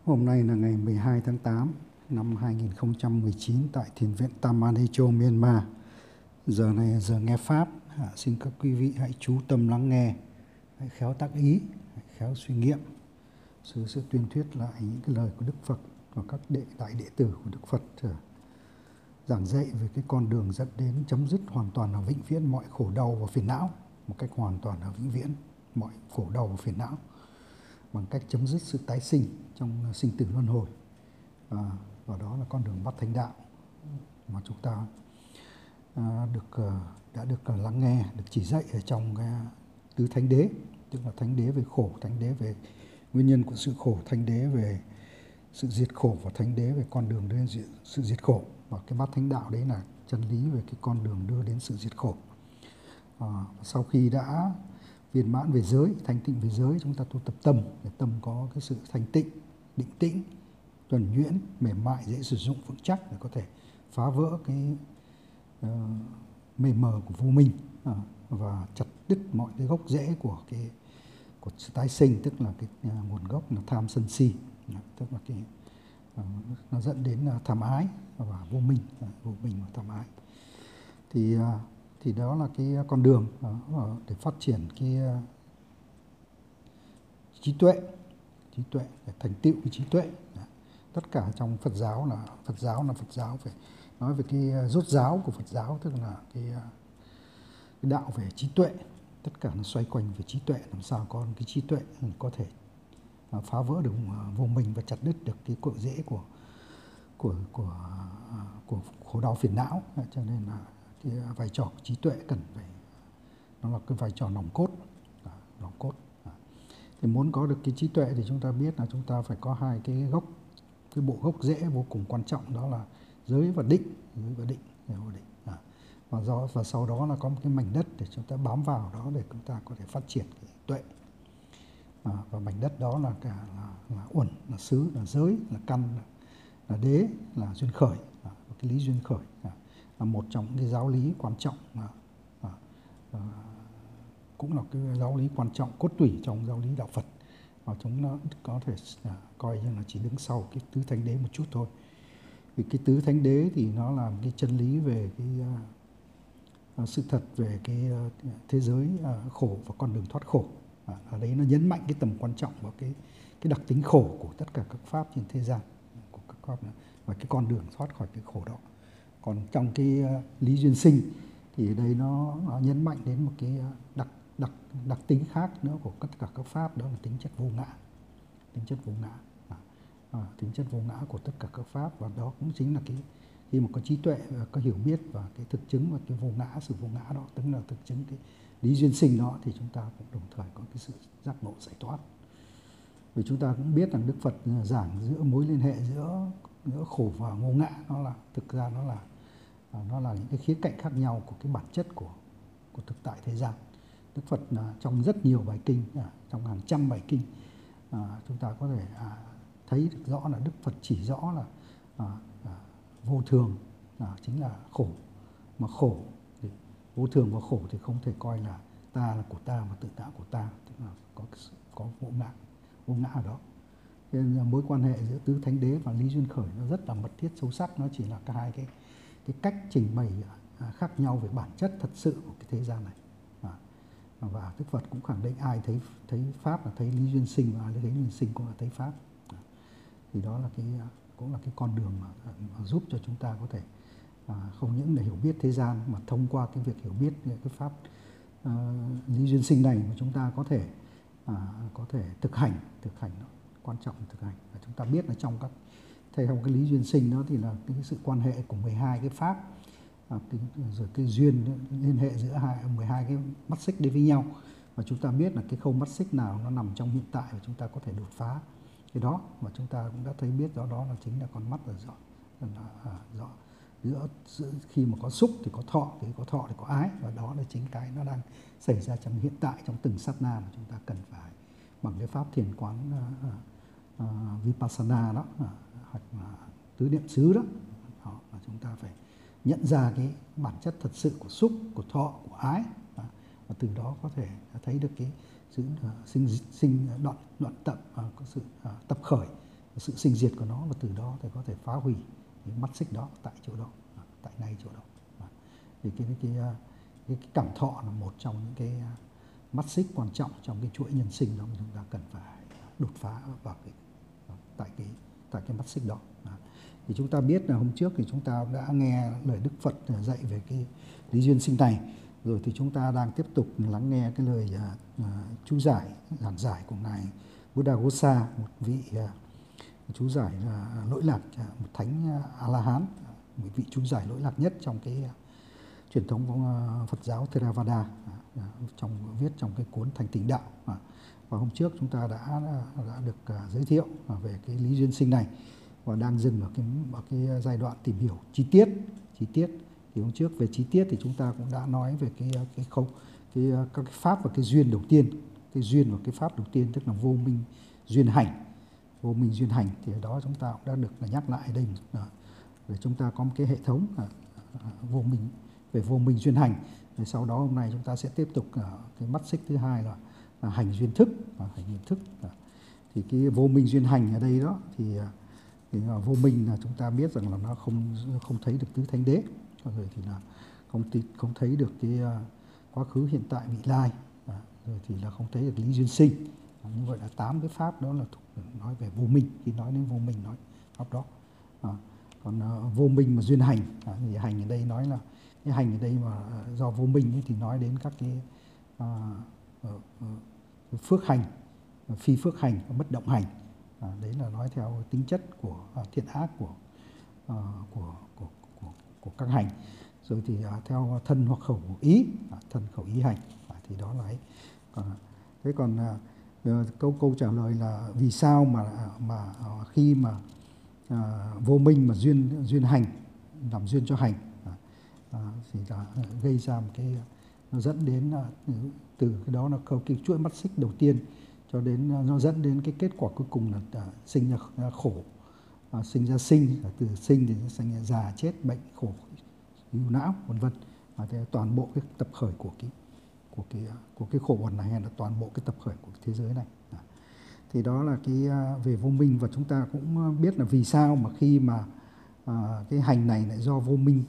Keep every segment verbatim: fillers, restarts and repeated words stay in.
Hôm nay là ngày mười hai tháng tám năm hai nghìn không trăm mười chín tại Thiền viện Taman Echo, Myanmar. Giờ này là giờ nghe Pháp. À, xin các quý vị hãy chú tâm lắng nghe, hãy khéo tác ý, hãy khéo suy nghiệm. Sư sẽ tuyên thuyết lại những cái lời của Đức Phật và các đệ đại đệ tử của Đức Phật, uh, giảng dạy về cái con đường dẫn đến chấm dứt hoàn toàn là vĩnh viễn mọi khổ đau và phiền não, một cách hoàn toàn là vĩnh viễn mọi khổ đau và phiền não, bằng cách chấm dứt sự tái sinh trong sinh tử luân hồi. À, và đó là con đường bắt thánh đạo mà chúng ta à, được đã được lắng nghe, được chỉ dạy ở trong cái tứ thánh đế, tức là thánh đế về khổ, thánh đế về nguyên nhân của sự khổ, thánh đế về sự diệt khổ và thánh đế về con đường đến sự diệt khổ. Và cái bát thánh đạo đấy là chân lý về cái con đường đưa đến sự diệt khổ. À, sau khi đã viên mãn về giới, thanh tịnh về giới, chúng ta tu tập tâm để tâm có cái sự thanh tịnh, định tĩnh, tuần nhuyễn, mềm mại, dễ sử dụng, vững chắc để có thể phá vỡ cái uh, mê mờ của vô minh, uh, và chặt đứt mọi cái gốc rễ của cái của sự tái sinh, tức là cái uh, nguồn gốc là tham sân si, uh, tức là cái uh, nó dẫn đến uh, tham ái và vô minh, uh, vô minh và tham ái. Thì uh, thì đó là cái con đường uh, để phát triển cái uh, trí tuệ, trí tuệ để thành tựu cái trí tuệ. Tất cả trong Phật giáo là Phật giáo là Phật giáo phải nói về cái rốt ráo của Phật giáo, tức là cái, cái đạo về trí tuệ. Tất cả nó xoay quanh về trí tuệ, làm sao có cái trí tuệ có thể phá vỡ được vô minh và chặt đứt được cái cội rễ của của của của khổ đau phiền não. Cho nên là cái vai trò của trí tuệ cần phải, nó là cái vai trò nòng cốt, nòng cốt. Thì muốn có được cái trí tuệ thì chúng ta biết là chúng ta phải có hai cái gốc, cái bộ gốc rễ vô cùng quan trọng, đó là giới và định, giới và định, giới và định. À, và do và sau đó là có một cái mảnh đất để chúng ta bám vào đó để chúng ta có thể phát triển cái tuệ. À, và mảnh đất đó là cả là, là uẩn, là xứ, là giới, là căn, là, là đế, là duyên khởi, à, cái lý duyên khởi, à, là một trong những cái giáo lý quan trọng, à, à, à, cũng là cái giáo lý quan trọng cốt tủy trong giáo lý đạo Phật, và chúng nó có thể à, coi như là chỉ đứng sau cái tứ thánh đế một chút thôi. Vì cái tứ thánh đế thì nó là cái chân lý về cái uh, sự thật về cái uh, thế giới uh, khổ và con đường thoát khổ. À, ở đấy nó nhấn mạnh cái tầm quan trọng vào cái cái đặc tính khổ của tất cả các pháp trên thế gian, của các pháp nữa, và cái con đường thoát khỏi cái khổ đó. Còn trong cái uh, lý duyên sinh thì ở đây nó, nó nhấn mạnh đến một cái uh, đặc đặc đặc tính khác nữa của tất cả các pháp, đó là tính chất vô ngã, tính chất vô ngã, à, à, tính chất vô ngã của tất cả các pháp. Và đó cũng chính là cái khi mà có trí tuệ, có hiểu biết và cái thực chứng và cái vô ngã, sự vô ngã đó, tức là thực chứng cái lý duyên sinh đó, thì chúng ta cũng đồng thời có cái sự giác ngộ giải thoát. Vì chúng ta cũng biết rằng Đức Phật giảng giữa mối liên hệ giữa giữa khổ và vô ngã, nó là thực ra nó là nó là những cái khía cạnh khác nhau của cái bản chất của của thực tại thế gian. Đức Phật à, trong rất nhiều bài kinh, à, trong hàng trăm bài kinh, à, chúng ta có thể à, thấy được rõ là Đức Phật chỉ rõ là à, à, vô thường à, chính là khổ, mà khổ thì vô thường và khổ thì không thể coi là ta là của ta và tự ngã của ta, tức là có có vô ngã, vô ngã ở đó. Nên mối quan hệ giữa tứ thánh đế và lý duyên khởi nó rất là mật thiết sâu sắc, nó chỉ là cả hai cái cái cách trình bày à, khác nhau về bản chất thật sự của cái thế gian này. À, và Đức Phật cũng khẳng định ai thấy thấy pháp là thấy lý duyên sinh, và ai thấy lý duyên sinh cũng là thấy pháp. À, thì đó là cái cũng là cái con đường mà, mà giúp cho chúng ta có thể à, không những để hiểu biết thế gian, mà thông qua cái việc hiểu biết cái pháp à, lý duyên sinh này mà chúng ta có thể à, có thể thực hành thực hành đó, quan trọng là thực hành. Và chúng ta biết là trong các theo cái lý duyên sinh đó thì là cái sự quan hệ của mười hai cái pháp, à, cái, rồi cái duyên liên hệ giữa hai mười hai cái mắt xích đấy với nhau, và chúng ta biết là cái khâu mắt xích nào nó nằm trong hiện tại và chúng ta có thể đột phá cái đó. Và chúng ta cũng đã thấy biết rõ đó là chính là con mắt ở rõ, là, à, rõ giữa, giữa khi mà có xúc thì có thọ, thì có thọ thì có ái, và đó là chính cái nó đang xảy ra trong hiện tại, trong từng sát na mà chúng ta cần phải bằng cái pháp thiền quán uh, uh, Vipassana đó, uh, hoặc là tứ niệm xứ đó. Đó là chúng ta phải nhận ra cái bản chất thật sự của xúc, của thọ, của ái, uh, và từ đó có thể thấy được cái sự uh, sinh sinh đoạn đoạn tập, uh, có sự uh, tập khởi sự sinh diệt của nó, và từ đó thì có thể phá hủy cái mắt xích đó tại chỗ đó, tại ngay chỗ đó. Vì cái, cái, cái, cái, cái cảm thọ là một trong những cái mắt xích quan trọng trong cái chuỗi nhân sinh đó mà chúng ta cần phải đột phá vào cái tại cái tại cái mắt xích đó. Thì chúng ta biết là hôm trước thì chúng ta đã nghe lời Đức Phật dạy về cái lý duyên sinh này, rồi thì chúng ta đang tiếp tục lắng nghe cái lời uh, chú giải giảng giải của ngài Buddhaghosa, một vị uh, chú giải uh, lỗi lạc, uh, một thánh uh, A La Hán, một vị chú giải lỗi lạc nhất trong cái uh, truyền thống uh, Phật giáo Theravada, uh, trong viết trong cái cuốn Thành Tịnh Đạo. Uh, và hôm trước chúng ta đã đã được uh, giới thiệu uh, về cái lý duyên sinh này, và đang dừng ở cái ở cái giai đoạn tìm hiểu chi tiết chi tiết thì hôm trước về chi tiết thì chúng ta cũng đã nói về cái cái khâu cái các cái pháp và cái duyên đầu tiên, cái duyên và cái pháp đầu tiên tức là vô minh duyên hành. Vô minh duyên hành thì ở đó chúng ta cũng đã được nhắc lại ở đây để chúng ta có một cái hệ thống vô minh về vô minh duyên hành. Rồi sau đó hôm nay chúng ta sẽ tiếp tục cái mắt xích thứ hai là, là hành duyên thức, hành duyên thức. Thì cái vô minh duyên hành ở đây đó thì thì vô minh là chúng ta biết rằng là nó không không thấy được tứ thánh đế, rồi thì là không không thấy được cái quá khứ hiện tại vị lai, rồi thì là không thấy được lý duyên sinh. Như vậy là tám cái pháp đó là nói về vô minh. Khi nói đến vô minh nói pháp đó. À, còn uh, vô minh mà duyên hành, à, thì hành ở đây nói là cái hành ở đây mà do vô minh ấy, thì nói đến các cái uh, uh, uh, phước hành, phi phước hành và bất động hành. À, đấy là nói theo tính chất của à, thiện ác của, à, của, của, của của các hành. Rồi thì à, theo thân hoặc khẩu ý, à, thân khẩu ý hành, à, thì đó là ấy. À, thế còn à, câu câu trả lời là vì sao mà mà à, khi mà à, vô minh mà duyên duyên hành làm duyên cho hành, à, à, thì là gây ra một cái nó dẫn đến à, từ cái đó là câu cái chuỗi mắt xích đầu tiên cho đến nó dẫn đến cái kết quả cuối cùng là à, sinh ra khổ, à, sinh ra sinh, từ sinh thì sinh ra già chết bệnh khổ ưu não vân vân. À, toàn bộ cái tập khởi của cái của cái của cái khổ uẩn này, hay là toàn bộ cái tập khởi của thế giới này. À, thì đó là cái về vô minh. Và chúng ta cũng biết là vì sao mà khi mà à, cái hành này lại do vô minh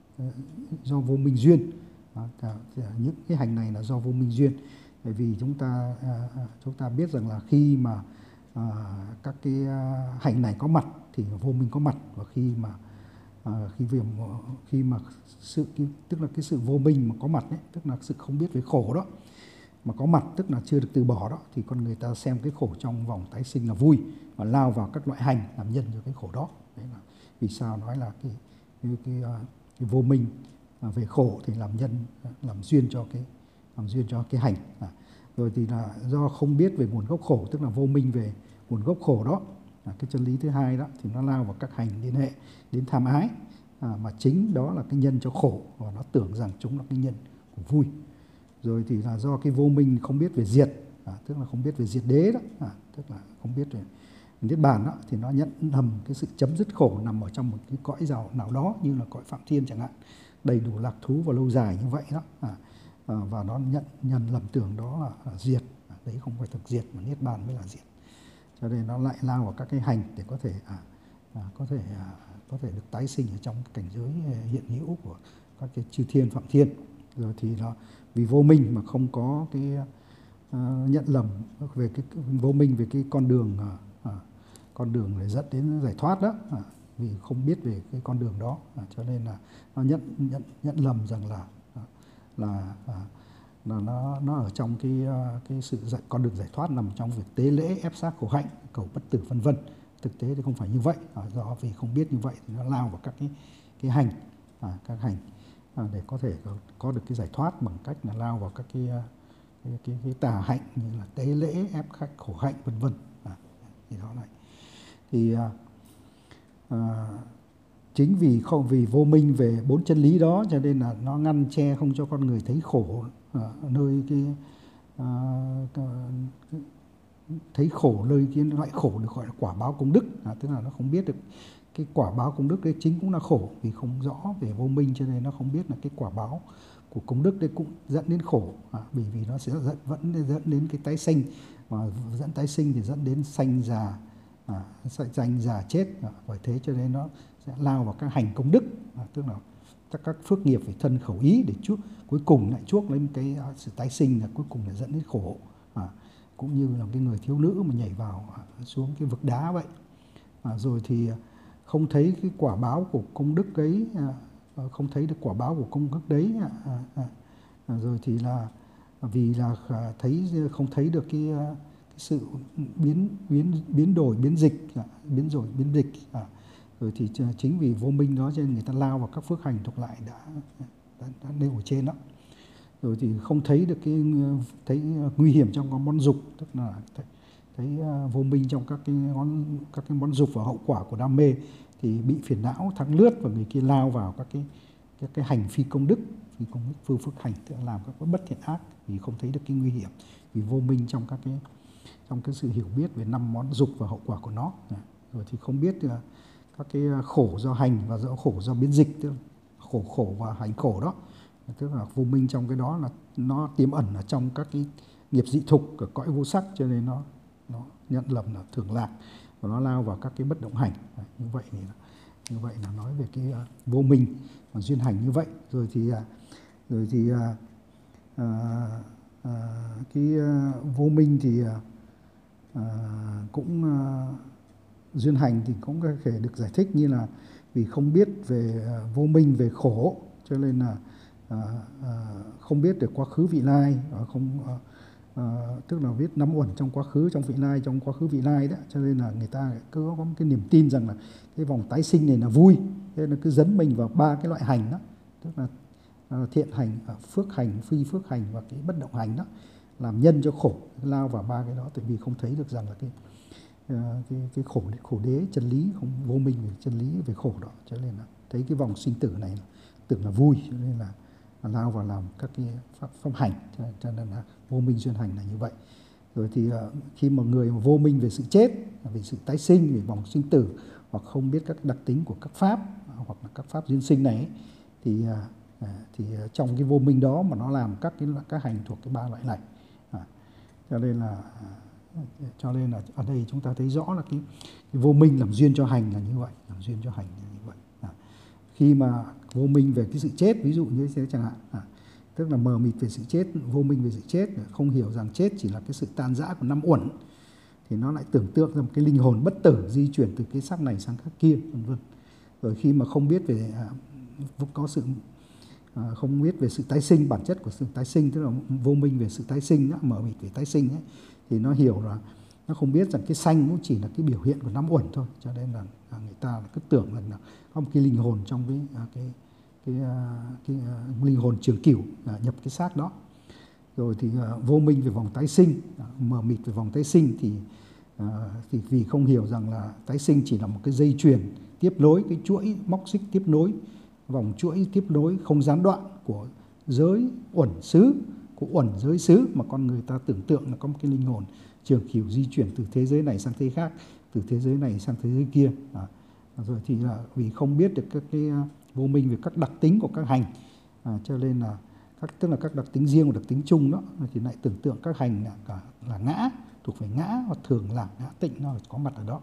do vô minh duyên. À, những cái hành này là do vô minh duyên. Bởi vì chúng ta à, chúng ta biết rằng là khi mà à, các cái à, hành này có mặt thì vô minh có mặt, và khi mà à, khi vì khi mà sự cái, tức là cái sự vô minh mà có mặt ấy, tức là sự không biết về khổ đó mà có mặt, tức là chưa được từ bỏ đó, thì con người ta xem cái khổ trong vòng tái sinh là vui và lao vào các loại hành làm nhân cho cái khổ đó. Đấy là vì sao nói là cái cái, cái, cái vô minh à, về khổ thì làm nhân làm duyên cho cái làm duyên cho cái hành. À, rồi thì là do không biết về nguồn gốc khổ, tức là vô minh về nguồn gốc khổ đó, à, cái chân lý thứ hai đó, thì nó lao vào các hành liên hệ đến tham ái, à, mà chính đó là cái nhân cho khổ, và nó tưởng rằng chúng là cái nhân của vui. Rồi thì là do cái vô minh không biết về diệt, à, tức là không biết về diệt đế đó, à, tức là không biết về niết bàn đó, thì nó nhận lầm cái sự chấm dứt khổ nằm ở trong một cái cõi giàu nào đó như là cõi phạm thiên chẳng hạn, đầy đủ lạc thú và lâu dài như vậy đó. À, À, và nó nhận nhận lầm tưởng đó là, là diệt, à, đấy không phải thực diệt mà niết bàn mới là diệt. Cho nên nó lại lao vào các cái hành để có thể à, à, có thể à, có thể được tái sinh ở trong cảnh giới hiện hữu của các cái chư thiên phạm thiên. Rồi thì nó vì vô minh mà không có cái à, nhận lầm về cái vô minh về cái con đường à, à, con đường để dẫn đến giải thoát đó, à, vì không biết về cái con đường đó, à, cho nên là nó nhận nhận nhận lầm rằng là là là nó nó ở trong cái cái sự giải, con đường giải thoát nằm trong việc tế lễ, ép xác khổ hạnh, cầu bất tử vân vân. Thực tế thì không phải như vậy, à, do vì không biết như vậy thì nó lao vào các cái cái hành, à, các hành à, để có thể có, có được cái giải thoát bằng cách là lao vào các cái cái cái, cái tà hạnh như là tế lễ, ép khách khổ hạnh vân vân. À, thì đó này thì à, à, chính vì không vì vô minh về bốn chân lý đó cho nên là nó ngăn che không cho con người thấy khổ ở nơi cái à, thấy khổ nơi cái loại khổ được gọi là quả báo công đức, à, tức là nó không biết được cái quả báo công đức đấy chính cũng là khổ, vì không rõ về vô minh cho nên nó không biết là cái quả báo của công đức đấy cũng dẫn đến khổ, à, bởi vì nó sẽ dẫn vẫn dẫn đến cái tái sinh, và dẫn tái sinh thì dẫn đến sanh già à, sẽ danh già chết, à, bởi thế cho nên nó sẽ lao vào các hành công đức, à, tức là các các phước nghiệp về thân khẩu ý để chuốc cuối cùng lại chuốc lên cái à, sự tái sinh, là cuối cùng là dẫn đến khổ, à, cũng như là cái người thiếu nữ mà nhảy vào à, xuống cái vực đá vậy. À, rồi thì không thấy cái quả báo của công đức ấy, à, không thấy được quả báo của công đức đấy, à, à, à, rồi thì là vì là thấy không thấy được cái, cái sự biến biến biến đổi biến dịch, à, biến đổi biến dịch, à, rồi thì chính vì vô minh đó cho nên người ta lao vào các phước hành thuộc lại đã đã, đã nêu ở trên đó. Rồi thì không thấy được cái thấy nguy hiểm trong cái món dục, tức là thấy, thấy vô minh trong các cái món các cái món dục và hậu quả của đam mê, thì bị phiền não thắng lướt và người kia lao vào các cái các cái hành phi công đức, phi công đức phương phước hành, tức là làm các cái bất thiện ác, vì không thấy được cái nguy hiểm, vì vô minh trong các cái trong cái sự hiểu biết về năm món dục và hậu quả của nó. Rồi thì không biết là các cái khổ do hành và do khổ do biến dịch, tức là khổ khổ và hành khổ đó, tức là vô minh trong cái đó là nó tiềm ẩn ở trong các cái nghiệp dị thục ở cõi vô sắc, cho nên nó nó nhận lầm là thường lạc và nó lao vào các cái bất động hành. Như vậy thì như vậy là nói về cái vô minh và duyên hành như vậy. Rồi thì rồi thì à, à, cái vô minh thì à, cũng à, duyên hành thì cũng có thể được giải thích như là vì không biết về vô minh về khổ, cho nên là à, à, không biết được quá khứ vị lai, không à, à, tức là biết nắm uẩn trong quá khứ, trong vị lai, trong quá khứ vị lai đó, cho nên là người ta cứ có một cái niềm tin rằng là cái vòng tái sinh này là vui, thế nên là cứ dấn mình vào ba cái loại hành đó, tức là à, thiện hành, phước hành, phi phước hành và cái bất động hành đó, làm nhân cho khổ, lao vào ba cái đó, tại vì không thấy được rằng là cái cái cái khổ khổ đế chân lý, không vô minh về chân lý về khổ đó, cho nên là thấy cái vòng sinh tử này là, tưởng là vui, cho nên là, là lao vào làm các cái pháp, pháp hành, cho, cho nên là vô minh duyên hành là như vậy. Rồi thì uh, khi mà người mà vô minh về sự chết, về sự tái sinh, về vòng sinh tử, hoặc không biết các đặc tính của các pháp hoặc là các pháp duyên sinh này ấy, thì uh, thì trong cái vô minh đó mà nó làm các cái các hành thuộc cái ba loại này, à, cho nên là cho nên là ở đây chúng ta thấy rõ là cái, cái vô minh làm duyên cho hành là như vậy, làm duyên cho hành là như vậy. À, khi mà vô minh về cái sự chết, ví dụ như thế chẳng hạn, à, tức là mờ mịt về sự chết, vô minh về sự chết, không hiểu rằng chết chỉ là cái sự tan rã của năm uẩn, thì nó lại tưởng tượng ra một cái linh hồn bất tử di chuyển từ cái sắc này sang sắc kia, vân vân. Rồi khi mà không biết về à, có sự à, không biết về sự tái sinh, bản chất của sự tái sinh, tức là vô minh về sự tái sinh, đó, mờ mịt về tái sinh ấy, thì nó hiểu là nó không biết rằng cái sanh cũng chỉ là cái biểu hiện của năm uẩn thôi, cho nên là người ta cứ tưởng rằng là có một cái linh hồn trong cái cái cái, cái, cái, cái linh hồn trường cửu nhập cái xác đó. Rồi thì vô minh về vòng tái sinh, mờ mịt về vòng tái sinh, thì thì vì không hiểu rằng là tái sinh chỉ là một cái dây chuyền tiếp nối, cái chuỗi móc xích tiếp nối, vòng chuỗi tiếp nối không gián đoạn của giới uẩn xứ, của uẩn giới xứ, mà con người ta tưởng tượng là có một cái linh hồn trường cửu di chuyển từ thế giới này sang thế khác, từ thế giới này sang thế giới kia. À, rồi thì là vì không biết được các cái vô minh về các đặc tính của các hành, à, cho nên là các tức là các đặc tính riêng và đặc tính chung đó, thì lại tưởng tượng các hành là, cả, là ngã, thuộc về ngã, hoặc thường là ngã tịnh nó có mặt ở đó.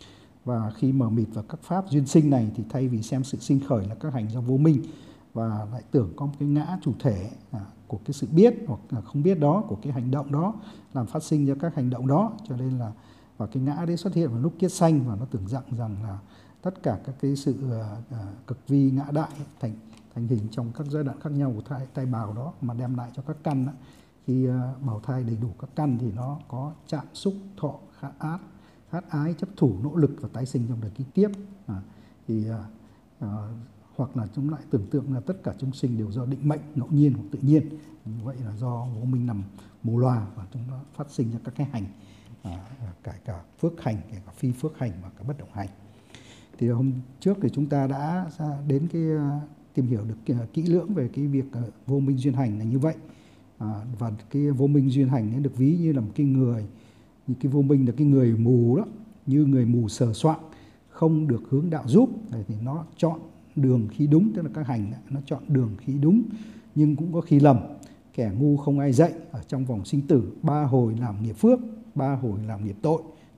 Và khi mờ mịt vào các pháp duyên sinh này, thì thay vì xem sự sinh khởi là các hành do vô minh, và lại tưởng có một cái ngã chủ thể à, của cái sự biết hoặc là không biết đó, của cái hành động đó, làm phát sinh ra các hành động đó, cho nên là và cái ngã đấy xuất hiện vào lúc kiết sanh, và nó tưởng rằng rằng là tất cả các cái sự uh, uh, cực vi ngã đại thành thành hình trong các giai đoạn khác nhau của thai, thai bào đó, mà đem lại cho các căn đó. Khi uh, bào thai đầy đủ các căn thì nó có chạm xúc thọ khát át khát ái chấp thủ nỗ lực và tái sinh trong đời kiếp tiếp, à, thì uh, uh, hoặc là chúng lại tưởng tượng là tất cả chúng sinh đều do định mệnh ngẫu nhiên hoặc tự nhiên, như vậy là do vô minh nằm mù loà và chúng nó phát sinh ra các cái hành, à, cả cả phước hành, cả phi phước hành và cả bất động hành. Thì hôm trước thì chúng ta đã đến cái tìm hiểu được kỹ lưỡng về cái việc vô minh duyên hành là như vậy, à, và cái vô minh duyên hành ấy được ví như là một cái người, như cái vô minh là cái người mù đó, như người mù sờ soạng không được hướng đạo giúp, thì nó chọn đường khi đúng, tức là các hành nó chọn đường khi đúng nhưng cũng có khi lầm. Kẻ ngu không ai dạy, ở trong vòng sinh tử ba hồi làm nghiệp phước, ba hồi làm nghiệp tội,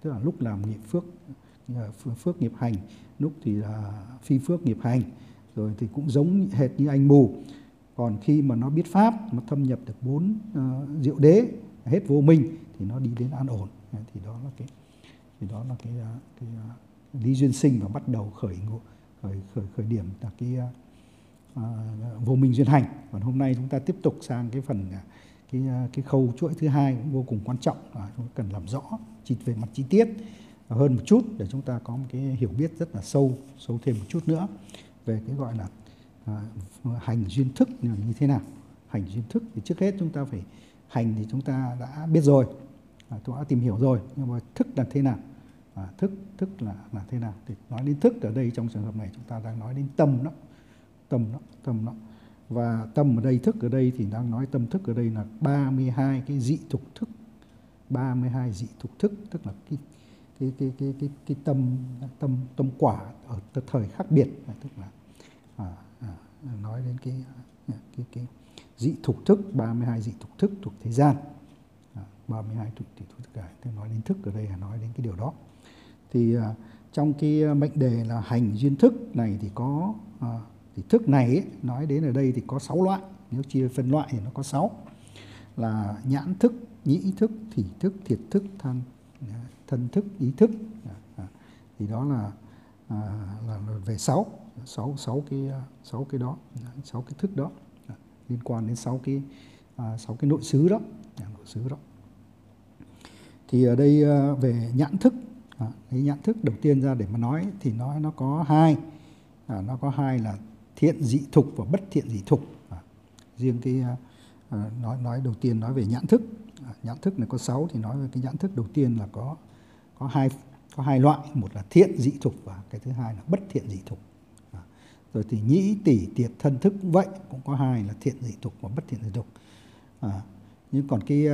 tức là lúc làm nghiệp phước, phước nghiệp hành, lúc thì là phi phước nghiệp hành, rồi thì cũng giống hệt như anh mù. Còn khi mà nó biết pháp, nó thâm nhập được bốn uh, diệu đế, hết vô minh, thì nó đi đến an ổn. Thì đó là cái, thì đó là cái, cái, cái uh, lý duyên sinh và bắt đầu khởi khởi khởi, khởi điểm là cái uh, vô minh duyên hành. Còn hôm nay chúng ta tiếp tục sang cái phần uh, cái cái khâu chuỗi thứ hai cũng vô cùng quan trọng, à, chúng ta cần làm rõ chỉ về mặt chi tiết hơn một chút để chúng ta có một cái hiểu biết rất là sâu sâu thêm một chút nữa về cái gọi là à, hành duyên thức như thế nào. Hành duyên thức thì trước hết chúng ta phải hành thì chúng ta đã biết rồi, à, tôi đã tìm hiểu rồi, nhưng mà thức là thế nào, à, thức thức là là thế nào. Thì nói đến thức ở đây trong trường hợp này chúng ta đang nói đến tâm đó, tâm đó, tâm đó. Và tâm ở đây, thức ở đây thì đang nói tâm thức ở đây là ba mươi hai cái dị thục thức, ba mươi hai dị thục thức, tức là cái cái cái cái cái, cái tâm tâm tâm quả ở thời khác biệt, tức là à, à, nói đến cái cái cái dị thục thức, ba mươi hai dị thục thức thuộc thế gian, à, ba mươi hai thuộc thục thức cả. Tôi nói đến thức ở đây là nói đến cái điều đó. Thì à, trong cái mệnh đề là hành duyên thức này thì có à, thì thức này ấy, nói đến ở đây thì có sáu loại, nếu chia phân loại thì nó có sáu, là nhãn thức, nhĩ thức, thỉ thức, thiệt thức, thân thân thức, ý thức. À, thì đó là, à, là về sáu sáu sáu cái sáu cái đó, sáu cái thức đó, à, liên quan đến sáu cái à, sáu cái nội xứ đó, à, nội xứ đó. Thì ở đây à, về nhãn thức, à, cái nhãn thức đầu tiên ra để mà nói thì nói nó có hai, à, nó có hai là thiện dị thục và bất thiện dị thục. À, riêng cái à, nói nói đầu tiên nói về nhãn thức, à, nhãn thức này có sáu thì nói về cái nhãn thức đầu tiên là có có hai có hai loại, một là thiện dị thục và cái thứ hai là bất thiện dị thục. À, rồi thì nhĩ tỷ tiệt thân thức cũng vậy, cũng có hai là thiện dị thục và bất thiện dị thục. À, nhưng còn cái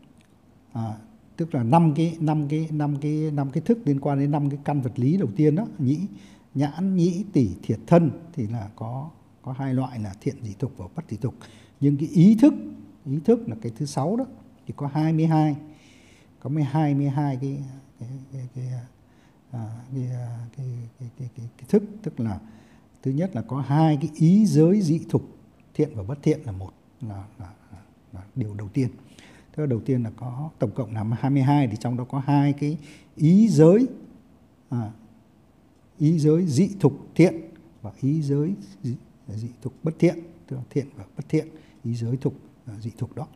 à, tức là năm cái năm cái năm cái năm cái thức liên quan đến năm cái căn vật lý đầu tiên đó, nhĩ nhãn, nhĩ, tỷ, thiệt, thân thì là có có hai loại là thiện dị thục và bất dị thục. Nhưng cái ý thức, ý thức là cái thứ sáu đó thì có hai mươi hai, có hai mươi hai cái cái cái cái, à, cái, cái, cái, cái, cái, cái thức, tức là thứ nhất là có hai cái ý giới dị thục, thiện và bất thiện là một, là, là, là điều đầu tiên. Thứ đầu tiên là có tổng cộng là hai mươi hai, thì trong đó có hai cái ý giới, à, ý giới dị thục thiện và ý giới dị, dị thục bất thiện, tức là thiện và bất thiện, ý giới thục dị thục đó.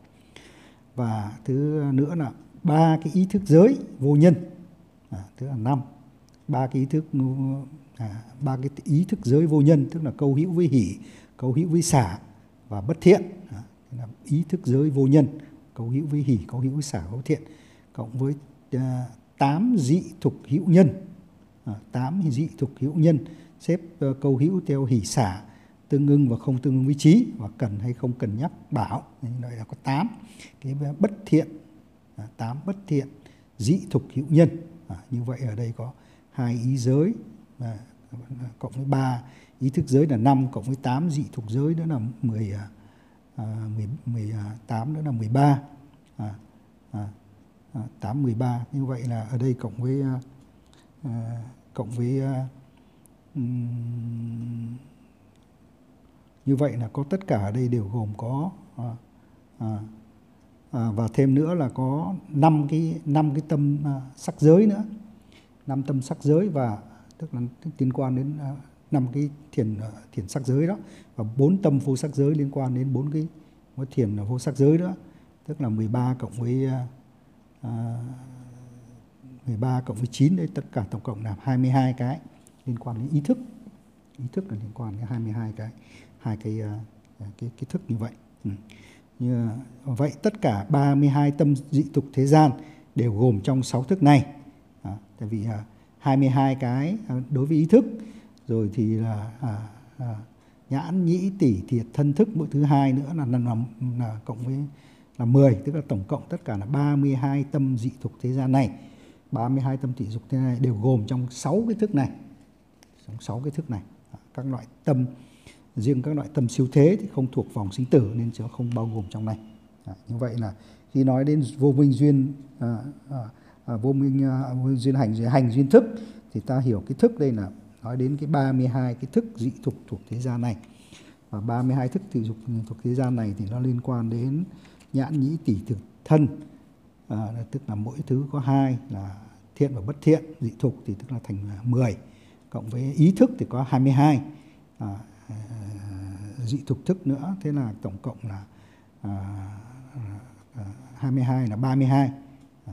Và thứ nữa là ba cái ý thức giới vô nhân, à, tức là năm, ba cái ý thức à, ba cái ý thức giới vô nhân, tức là câu hữu với hỷ, câu hữu với xả và bất thiện, à, là ý thức giới vô nhân, câu hữu với hỷ, câu hữu với xả, câu thiện, cộng với à, tám dị thục hữu nhân. À, tám dị thục hữu nhân xếp uh, câu hữu theo hỷ xả, tương ưng và không tương ưng với trí, và cần hay không cần nhắc bảo. Như vậy là có tám cái bất thiện, à, tám bất thiện dị thục hữu nhân. À, như vậy ở đây có hai ý giới, à, cộng với ba ý thức giới là năm, cộng với tám dị thục giới nữa là mười, à, mười, mười tám nữa là mười ba, à, à, à, tám, mười ba. Như vậy là ở đây cộng với à, à, cộng với uh, um, như vậy là có tất cả ở đây đều gồm có à, à, à, và thêm nữa là có năm cái năm cái tâm uh, sắc giới nữa, năm tâm sắc giới, và tức là liên quan đến năm uh, cái thiền uh, thiền sắc giới đó, và bốn tâm vô sắc giới liên quan đến bốn cái thiền vô sắc giới nữa, tức là mười ba cộng với uh, uh, mười ba cộng với chín, đấy tất cả tổng cộng là hai mươi hai cái liên quan đến ý thức. Ý thức là liên quan đến hai mươi hai cái, hai cái cái cái thức như vậy. Ừ. Như vậy tất cả ba mươi hai tâm dị tục thế gian đều gồm trong sáu thức này. À, tại vì à, hai mươi hai cái đối với ý thức, rồi thì là à, à, nhãn, nhĩ, tỷ, thiệt, thân thức mỗi thứ hai nữa là, là, là, là cộng với là mười, tức là tổng cộng tất cả là ba mươi hai tâm dị tục thế gian này. ba mươi hai tâm dị dục thế này đều gồm trong sáu cái thức này, trong sáu cái thức này. Các loại tâm, riêng các loại tâm siêu thế thì không thuộc vòng sinh tử nên chứ không bao gồm trong này. À, như vậy là khi nói đến vô minh duyên, à, à, à, vô minh à, duyên hành hành duyên thức, thì ta hiểu cái thức đây là nói đến cái ba mươi hai cái thức dị thục thuộc thế gian này. Và ba mươi hai thức dị dục thuộc thế gian này thì nó liên quan đến nhãn nhĩ tỷ thực thân, à, tức là mỗi thứ có hai là thiện và bất thiện. Dị thục thì tức là thành mười, cộng với ý thức thì có hai mươi hai à, à, dị thục thức nữa, thế là tổng cộng là à, à, hai mươi hai là ba mươi hai, à,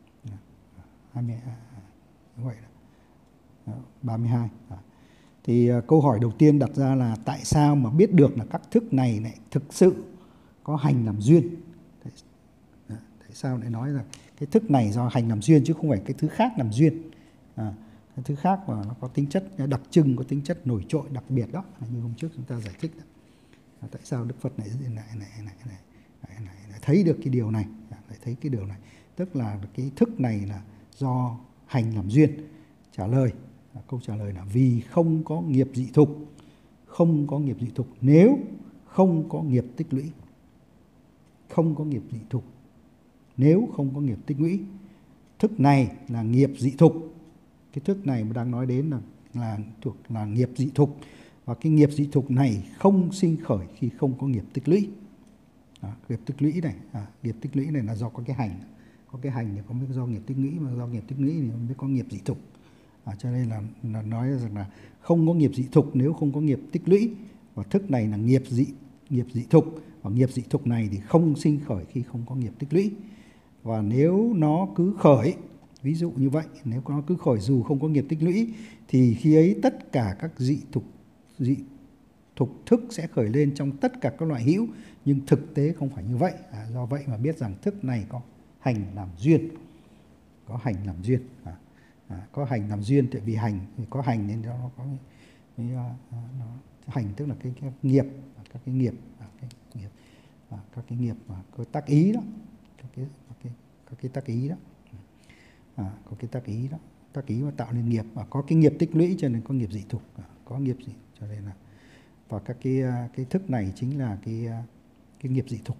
hai mươi, à, như vậy là ba mươi hai. À. Thì à, câu hỏi đầu tiên đặt ra là tại sao mà biết được là các thức này lại thực sự có hành làm duyên? Tại, à, tại sao lại nói là cái thức này do hành làm duyên chứ không phải cái thứ khác làm duyên? À, cái thứ khác mà nó có tính chất đặc trưng, có tính chất nổi trội đặc biệt đó, như hôm trước chúng ta giải thích đó. À, tại sao Đức Phật lại lại lại lại, lại, lại, lại, lại thấy được cái điều này, lại thấy cái điều này, tức là cái thức này là do hành làm duyên. Trả lời, câu trả lời là vì không có nghiệp dị thục, không có nghiệp dị thục nếu không có nghiệp tích lũy, không có nghiệp dị thục nếu không có nghiệp tích lũy. Thức này là nghiệp dị thục, cái thức này mà đang nói đến là là thuộc là nghiệp dị thục, và cái nghiệp dị thục này không sinh khởi khi không có nghiệp tích lũy. À, nghiệp tích lũy này, à, nghiệp tích lũy này là do có cái hành, có cái hành thì có biết do nghiệp tích lũy, mà do nghiệp tích lũy thì mới có nghiệp dị thục. À, cho nên là, là nói rằng là không có nghiệp dị thục nếu không có nghiệp tích lũy, và thức này là nghiệp dị nghiệp dị thục, và nghiệp dị thục này thì không sinh khởi khi không có nghiệp tích lũy. Và nếu nó cứ khởi, ví dụ như vậy, nếu nó cứ khởi dù không có nghiệp tích lũy thì khi ấy tất cả các dị thục dị thục thức sẽ khởi lên trong tất cả các loại hữu, nhưng thực tế không phải như vậy. À, do vậy mà biết rằng thức này có hành làm duyên, có hành làm duyên. À, à, có hành làm duyên, tại vì hành thì có hành nên nó có cái, uh, nó, hành tức là cái, cái nghiệp, các cái nghiệp, à, cái nghiệp à, các cái nghiệp mà có tác ý đó, các cái các cái, các cái tác ý đó, à, có cái tác ý đó, tác ý mà tạo nên nghiệp, và có cái nghiệp tích lũy cho nên có nghiệp dị thục, à, có nghiệp dị cho nên là, và các cái cái thức này chính là cái cái nghiệp dị thục.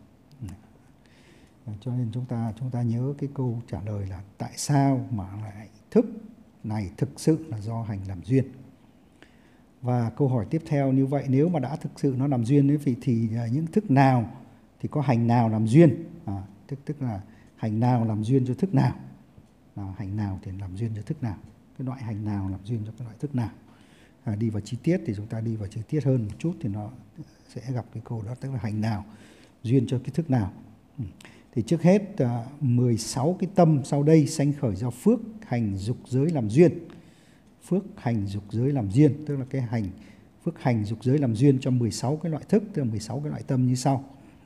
À, cho nên chúng ta chúng ta nhớ cái câu trả lời là tại sao mà lại thức này thực sự là do hành làm duyên. Và câu hỏi tiếp theo như vậy, nếu mà đã thực sự nó làm duyên ấy, thì, thì những thức nào thì có hành nào làm duyên? À, tức tức là hành nào làm duyên cho thức nào? À, hành nào thì làm duyên cho thức nào? Cái loại hành nào làm duyên cho cái loại thức nào? À, đi vào chi tiết thì chúng ta đi vào chi tiết hơn một chút thì nó sẽ gặp cái câu đó, tức là hành nào duyên cho cái thức nào. Ừ. Thì trước hết uh, mười sáu cái tâm sau đây sanh khởi do phước hành dục giới làm duyên. Phước hành dục giới làm duyên tức là cái hành phước hành dục giới làm duyên cho mười sáu cái loại thức, tức là mười sáu cái loại tâm như sau.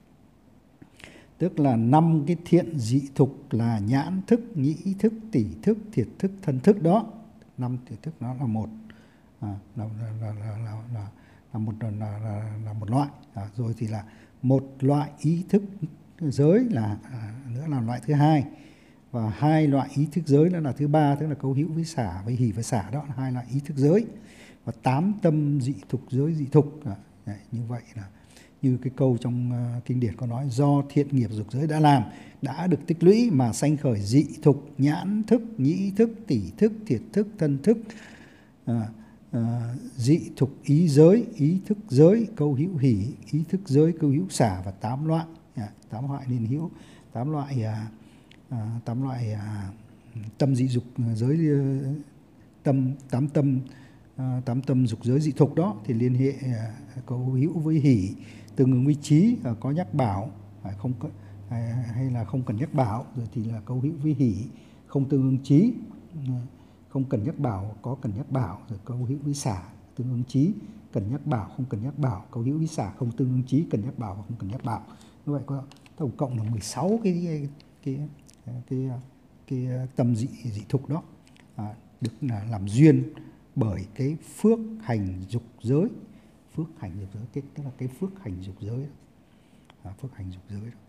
Tức là năm cái thiện dị thục là nhãn thức, nhĩ thức, tỷ thức, thiệt thức, thân thức đó. Năm thiệt thức nó là một. À, là, là, là, là, là, là, là, một, là, là, là một loại. À, rồi thì là một loại ý thức giới là à, nữa là loại thứ hai, và hai loại ý thức giới nữa là thứ ba, tức là câu hữu với xả với hỷ với xả, đó là hai loại ý thức giới, và tám tâm dị thục giới dị thục. À, đấy, như vậy là như cái câu trong uh, kinh điển có nói, do thiện nghiệp dục giới đã làm, đã được tích lũy mà sanh khởi dị thục, nhãn thức, nhĩ thức, tỷ thức, thiệt thức, thân thức, à, à, dị thục ý giới, ý thức giới, câu hữu hỷ, ý thức giới, câu hữu xả, và tám loại, à, tám loại liên hữu, tám loại à, à, tám loại à, tâm dị dục giới, tâm tám tâm à, tám tâm dục giới dị thục đó thì liên hệ à, câu hữu với hỷ, tương ứng với trí, à, có nhắc bảo, à, không có, à, hay là không cần nhắc bảo, rồi thì là câu hữu với hỷ, không tương ứng trí, à, không cần nhắc bảo, có cần nhắc bảo, rồi câu hữu với xả, tương ứng trí, cần nhắc bảo, không cần nhắc bảo, câu hữu với xả, không tương ứng trí, cần nhắc bảo và không cần nhắc bảo. Như vậy có tổng cộng là mười sáu cái cái cái cái, cái, cái tâm dị dị thục đó, à, được là làm duyên bởi cái phước hành dục giới, phước hành dục giới, cái, tức là cái phước hành dục giới đó. À, phước hành dục giới đó.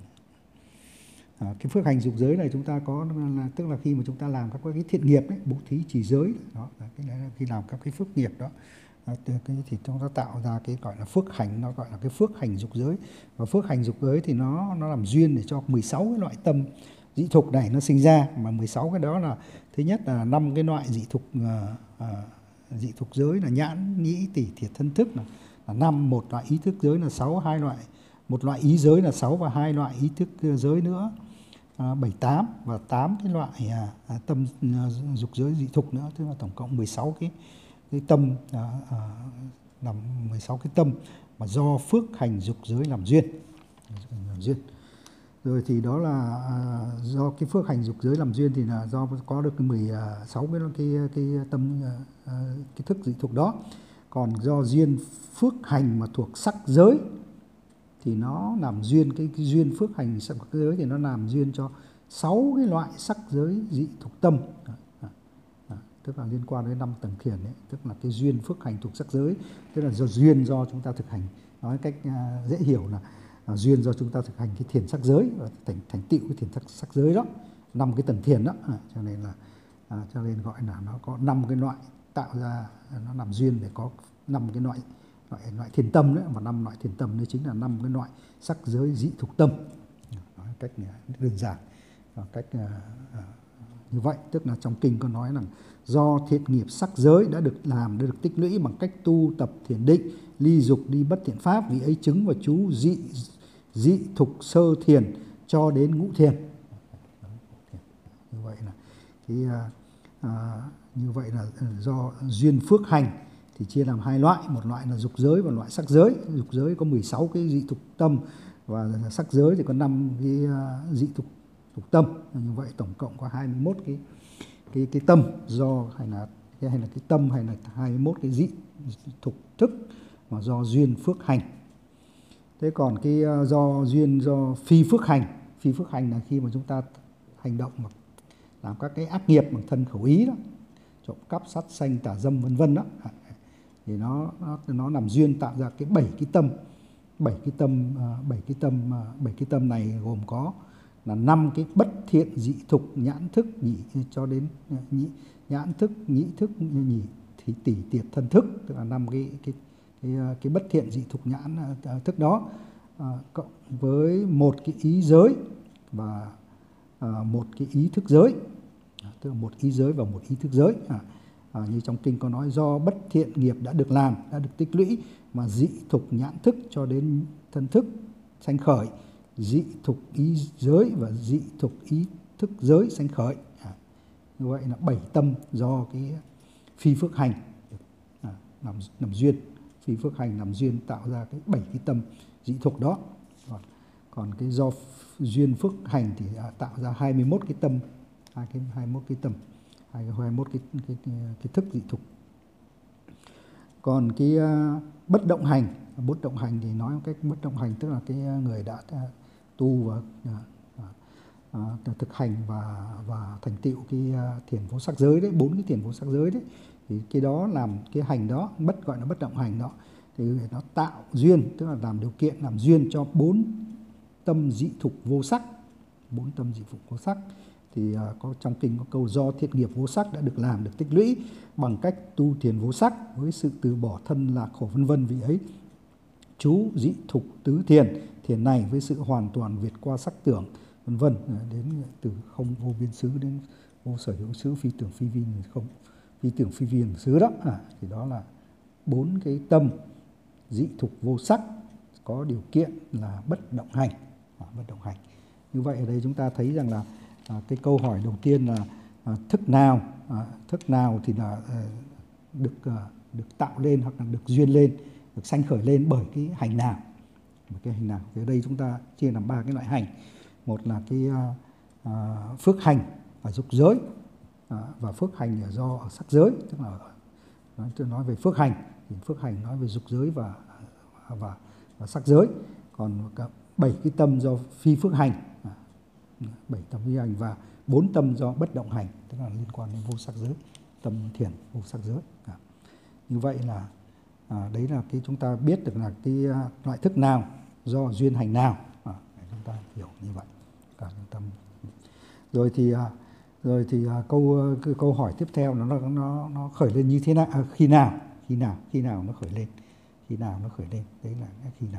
À, cái phước hành dục giới này chúng ta có là, tức là khi mà chúng ta làm các cái thiện nghiệp ấy, bố thí trì giới đó, cái đấy là khi làm các cái phước nghiệp đó, à, cái thì chúng ta tạo ra cái gọi là phước hành, nó gọi là cái phước hành dục giới. Và phước hành dục giới thì nó nó làm duyên để cho mười sáu cái loại tâm dị thục này nó sinh ra. Mà mười sáu cái đó là thứ nhất là năm cái loại dị thục à, à, dị thục giới là nhãn, nhĩ, tỷ, thiệt, thân, thức là, là năm, một loại ý thức giới là sáu, hai loại, một loại ý giới là sáu và hai loại ý thức giới nữa à, bảy, tám và tám cái loại à, à, tâm à, dục giới dị thục nữa, tức là tổng cộng mười sáu cái cái tâm à, à, làm mười sáu cái tâm mà do phước hành dục giới làm duyên. Làm duyên. Rồi thì đó là à, do cái phước hành dục giới làm duyên thì là do có được cái mười sáu cái cái cái tâm à, cái thức dị thục đó. Còn do duyên phước hành mà thuộc sắc giới thì nó làm duyên cái, cái duyên phước hành sắc giới thì nó làm duyên cho sáu cái loại sắc giới dị thục tâm. À, à, tức là liên quan đến năm tầng thiền ấy, tức là cái duyên phước hành thuộc sắc giới, tức là do duyên do chúng ta thực hành, nói cách à, dễ hiểu là à, duyên do chúng ta thực hành cái thiền sắc giới và thành thành tựu cái thiền sắc, sắc giới đó, năm cái tầng thiền đó, à, cho nên là à, cho nên gọi là nó có năm cái loại tạo ra, nó làm duyên để có năm cái loại loại loại thiền tâm đấy, và năm loại thiền tâm đấy chính là năm cái loại sắc giới dị thục tâm. Nói cách đơn giản, cách à, à, như vậy, tức là trong kinh có nói rằng do thiện nghiệp sắc giới đã được làm, đã được tích lũy bằng cách tu tập thiền định, ly dục đi bất thiện pháp, vì ấy chứng và chú dị dị thục sơ thiền cho đến ngũ thiền. Như vậy là cái à, à, như vậy là do duyên phước hành thì chia làm hai loại, một loại là dục giới và loại sắc giới. Dục giới có mười sáu cái dị thục tâm và sắc giới thì có năm cái uh, dị thục thục tâm. Như vậy tổng cộng có hai mươi mốt cái cái cái tâm do hay là cái hay là cái tâm hay là hai mươi mốt cái dị thục thức mà do duyên phước hành. Thế còn cái uh, do duyên do phi phước hành, phi phước hành là khi mà chúng ta hành động mà làm các cái ác nghiệp bằng thân khẩu ý đó, trộm cắp, sát sanh, tà dâm vân vân đó, thì nó, nó nó làm duyên tạo ra cái bảy cái tâm, bảy cái tâm, bảy cái tâm, bảy cái tâm này gồm có là năm cái bất thiện dị thục nhãn thức nhị cho đến nhị, nhãn thức, nhĩ thức, nhị thì tỷ, tiệt, thân thức, tức là năm cái cái cái cái bất thiện dị thục nhãn thức đó, à, cộng với một cái ý giới và à, một cái ý thức giới, tức là một ý giới và một ý thức giới. À, à, như trong kinh có nói do bất thiện nghiệp đã được làm, đã được tích lũy mà dị thục nhãn thức cho đến thân thức sanh khởi, dị thục ý giới và dị thục ý thức giới sanh khởi. À, như vậy là bảy tâm do cái phi phước hành à, làm, làm duyên, phi phước hành làm duyên tạo ra cái bảy cái tâm dị thục đó. Còn, còn cái do duyên phước hành thì à, tạo ra hai mươi mốt cái tâm, hai cái hai mươi mốt cái tâm, hai mươi mốt cái cái, cái, cái thức dị thục. Còn cái uh, bất động hành, bất động hành thì nói một cách bất động hành tức là cái người đã uh, tu và uh, uh, thực hành và và thành tựu cái uh, thiền vô sắc giới đấy, bốn cái thiền vô sắc giới đấy, thì cái đó làm cái hành đó bất gọi là bất động hành đó, thì nó tạo duyên, tức là làm điều kiện làm duyên cho bốn tâm dị thục vô sắc, bốn tâm dị thục vô sắc. Thì uh, có trong kinh có câu do thiện nghiệp vô sắc đã được làm, được tích lũy bằng cách tu thiền vô sắc với sự từ bỏ thân lạc khổ vân vân, vì ấy chú dị thục tứ thiền, thiền này với sự hoàn toàn vượt qua sắc tưởng vân vân, đến từ không vô biên xứ đến vô sở hữu xứ, phi tưởng phi vi không phi tưởng phi vi xứ đó. À, thì đó là bốn cái tâm dị thục vô sắc có điều kiện là bất động hành. À, bất động hành. Như vậy ở đây chúng ta thấy rằng là à, cái câu hỏi đầu tiên là à, thức nào à, thức nào thì là à, được à, được tạo lên hoặc là được duyên lên, được sanh khởi lên bởi cái hành nào, bởi cái hành nào. Thì ở đây chúng ta chia làm ba cái loại hành. Một là cái à, à, phước hành ở dục giới à, và phước hành ở do ở sắc giới, tức là nói, nói về phước hành thì phước hành nói về dục giới và và, và sắc giới. Còn cả bảy cái tâm do phi phước hành, bảy tâm phi hành và bốn tâm do bất động hành, tức là liên quan đến vô sắc giới, tâm thiền vô sắc giới. À, như vậy là à, đấy là cái chúng ta biết được là cái uh, loại thức nào do duyên hành nào, à, để chúng ta hiểu như vậy. Cả tâm. Rồi thì uh, rồi thì uh, câu uh, câu hỏi tiếp theo nó nó nó khởi lên như thế nào, à, khi nào khi nào khi nào nó khởi lên, khi nào nó khởi lên, đấy là khi nào.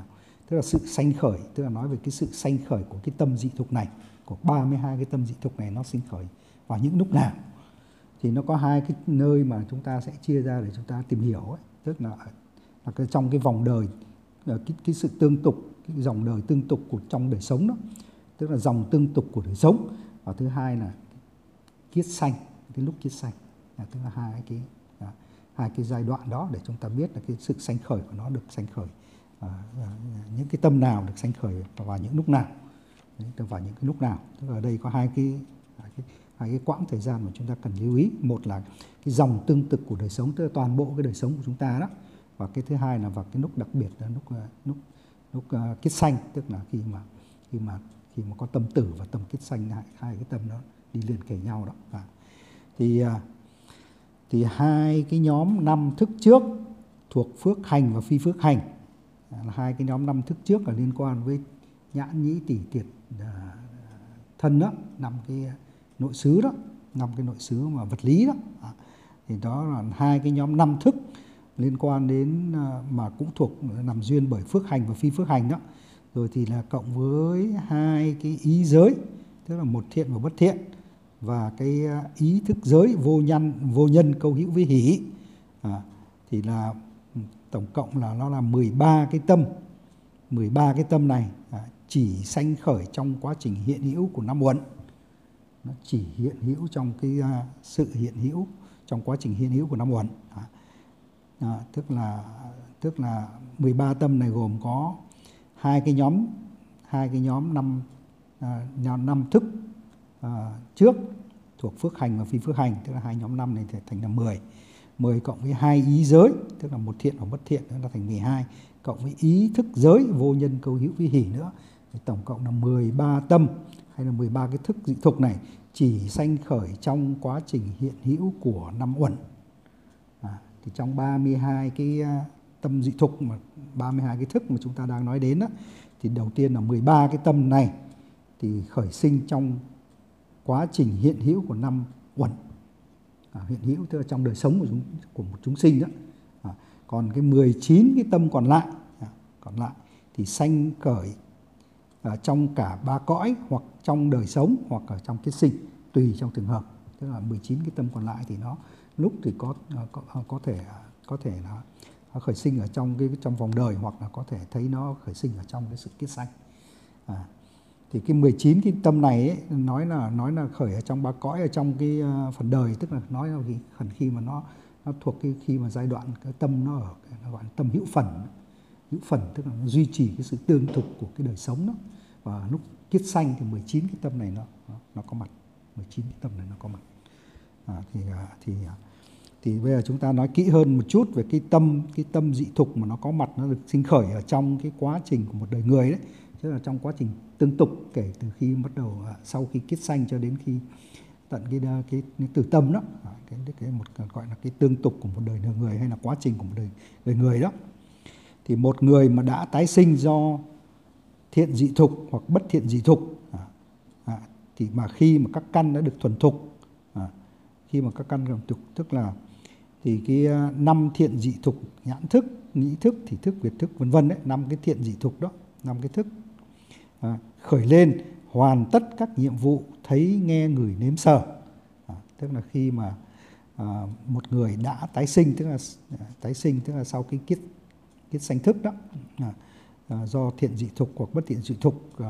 tức là sự sanh khởi, tức là nói về cái sự sanh khởi của cái tâm dị thục này, của ba mươi hai cái tâm dị thục này nó sinh khởi vào những lúc nào. Thì nó có hai cái nơi mà chúng ta sẽ chia ra để chúng ta tìm hiểu ấy. Tức là, là cái trong cái vòng đời, cái, cái sự tương tục, cái dòng đời tương tục của trong đời sống đó, tức là dòng tương tục của đời sống. Và thứ hai là kiết sanh, cái lúc kiết sanh, là tức là hai cái à, hai cái giai đoạn đó để chúng ta biết là cái sự sanh khởi của nó được sanh khởi à, à, những cái tâm nào được sanh khởi vào những lúc nào. Đấy, vào những cái lúc nào. Tức là ở đây có hai cái, hai cái hai cái quãng thời gian mà chúng ta cần lưu ý. Một là cái dòng tương tự của đời sống, tức là toàn bộ cái đời sống của chúng ta đó. Và cái thứ hai là vào cái lúc đặc biệt là lúc lúc lúc uh, kiết sanh, tức là khi mà khi mà khi mà có tâm tử và tâm kiết sanh, hai, hai cái tâm nó đi liền kề nhau đó. À, thì uh, thì hai cái nhóm năm thức trước thuộc phước hành và phi phước hành. À, là hai cái nhóm năm thức trước là liên quan với nhãn nhĩ tỷ tiệt uh, thân đó, năm cái nội xứ đó, năm cái nội xứ mà vật lý đó. À, thì đó là hai cái nhóm năm thức liên quan đến uh, mà cũng thuộc nằm duyên bởi phước hành và phi phước hành đó. Rồi thì là cộng với hai cái ý giới, tức là một thiện và bất thiện, và cái ý thức giới vô nhân vô nhân câu hữu với hỷ. À, thì là tổng cộng là nó là mười ba cái tâm. mười ba cái tâm này à, chỉ sanh khởi trong quá trình hiện hữu của năm uẩn. Nó chỉ hiện hữu trong cái uh, sự hiện hữu trong quá trình hiện hữu của năm uẩn. À, à, tức là tức là mười ba tâm này gồm có hai cái nhóm hai cái nhóm năm à, năm thức à, trước thuộc phước hành và phi phước hành, tức là hai nhóm năm này thì thành là mười. mười cộng với hai ý giới, tức là một thiện và bất thiện, nữa là thành mười hai, cộng với ý thức giới vô nhân câu hữu với hỷ nữa, thì tổng cộng là mười ba tâm hay là mười ba cái thức dị thục này chỉ sanh khởi trong quá trình hiện hữu của năm uẩn. À, thì trong ba mươi hai cái tâm dị thục, mà ba mươi hai cái thức mà chúng ta đang nói đến đó, thì đầu tiên là mười ba cái tâm này thì khởi sinh trong quá trình hiện hữu của năm uẩn. À, hiện hữu tức là trong đời sống của, chúng, của một chúng sinh đó. À, còn cái mười chín cái tâm còn lại à, còn lại thì sanh khởi à, trong cả ba cõi, hoặc trong đời sống, hoặc ở trong kiết sinh, tùy trong trường hợp. Tức là mười chín cái tâm còn lại thì nó lúc thì có có, có thể có thể là nó khởi sinh ở trong cái trong vòng đời, hoặc là có thể thấy nó khởi sinh ở trong cái sự kiết sanh. À, thì cái mười chín cái tâm này ấy, nói là nói là khởi ở trong ba cõi, ở trong cái uh, phần đời, tức là nói là khi, khi mà nó nó thuộc cái khi mà giai đoạn cái tâm nó ở nó gọi là tâm hữu phần. Hữu phần tức là nó duy trì cái sự tương tục của cái đời sống đó. Và lúc kiết sanh thì mười chín cái tâm này nó nó, nó có mặt, mười chín cái tâm này nó có mặt. À, thì thì thì bây giờ chúng ta nói kỹ hơn một chút về cái tâm cái tâm dị thục mà nó có mặt, nó được sinh khởi ở trong cái quá trình của một đời người đấy, tức là trong quá trình tương tục, kể từ khi bắt đầu sau khi kiết sanh cho đến khi tận cái cái, cái tử tâm đó, cái, cái một gọi là cái tương tục của một đời người, hay là quá trình của một đời, đời người đó. Thì một người mà đã tái sinh do thiện dị thục hoặc bất thiện dị thục, à, à, thì mà khi mà các căn đã được thuần thục, à, khi mà các căn thuần thục, tức là thì cái năm thiện dị thục, nhãn thức, nhĩ thức, thì thức, việt thức, vân vân đấy, năm cái thiện dị thục đó, năm cái thức à, khởi lên, hoàn tất các nhiệm vụ thấy, nghe, ngửi, nếm, sờ. À, tức là khi mà à, một người đã tái sinh, tức là à, tái sinh tức là sau cái kiết kiết sanh thức đó, à, à, do thiện dị thục hoặc bất thiện dị thục, à,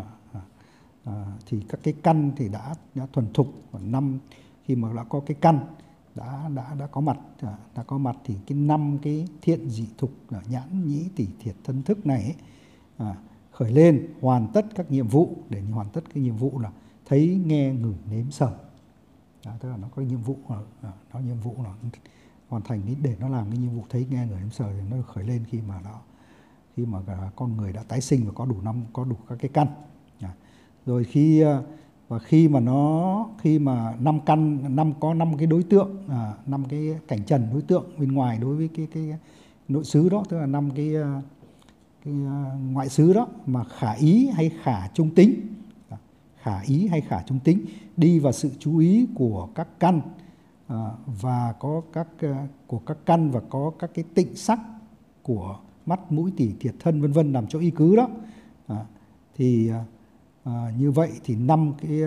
à, thì các cái căn thì đã đã thuần thục. Còn năm khi mà đã có cái căn đã đã đã có mặt à, đã có mặt thì cái năm cái thiện dị thục, à, nhãn nhĩ tỷ thiệt thân thức này ấy, à, khởi lên, hoàn tất các nhiệm vụ. Để hoàn tất cái nhiệm vụ là thấy, nghe, ngửi, nếm, sờ. Đó, tức là nó có nhiệm vụ, nó nhiệm vụ là hoàn thành cái, để nó làm cái nhiệm vụ thấy, nghe, ngửi, nếm, sờ thì nó được khởi lên khi mà nó khi mà con người đã tái sinh và có đủ năm có đủ các cái căn. À, rồi khi và khi mà nó khi mà năm căn năm có năm cái đối tượng, à, năm cái cảnh trần đối tượng bên ngoài đối với cái cái nội xứ đó, tức là năm cái cái ngoại xứ đó, mà khả ý hay khả trung tính, khả ý hay khả trung tính đi vào sự chú ý của các căn, à, và có các của các căn và có các cái tịnh sắc của mắt, mũi, tỉ, thiệt, thân vân vân làm chỗ y cứ đó. À, thì à, như vậy thì năm cái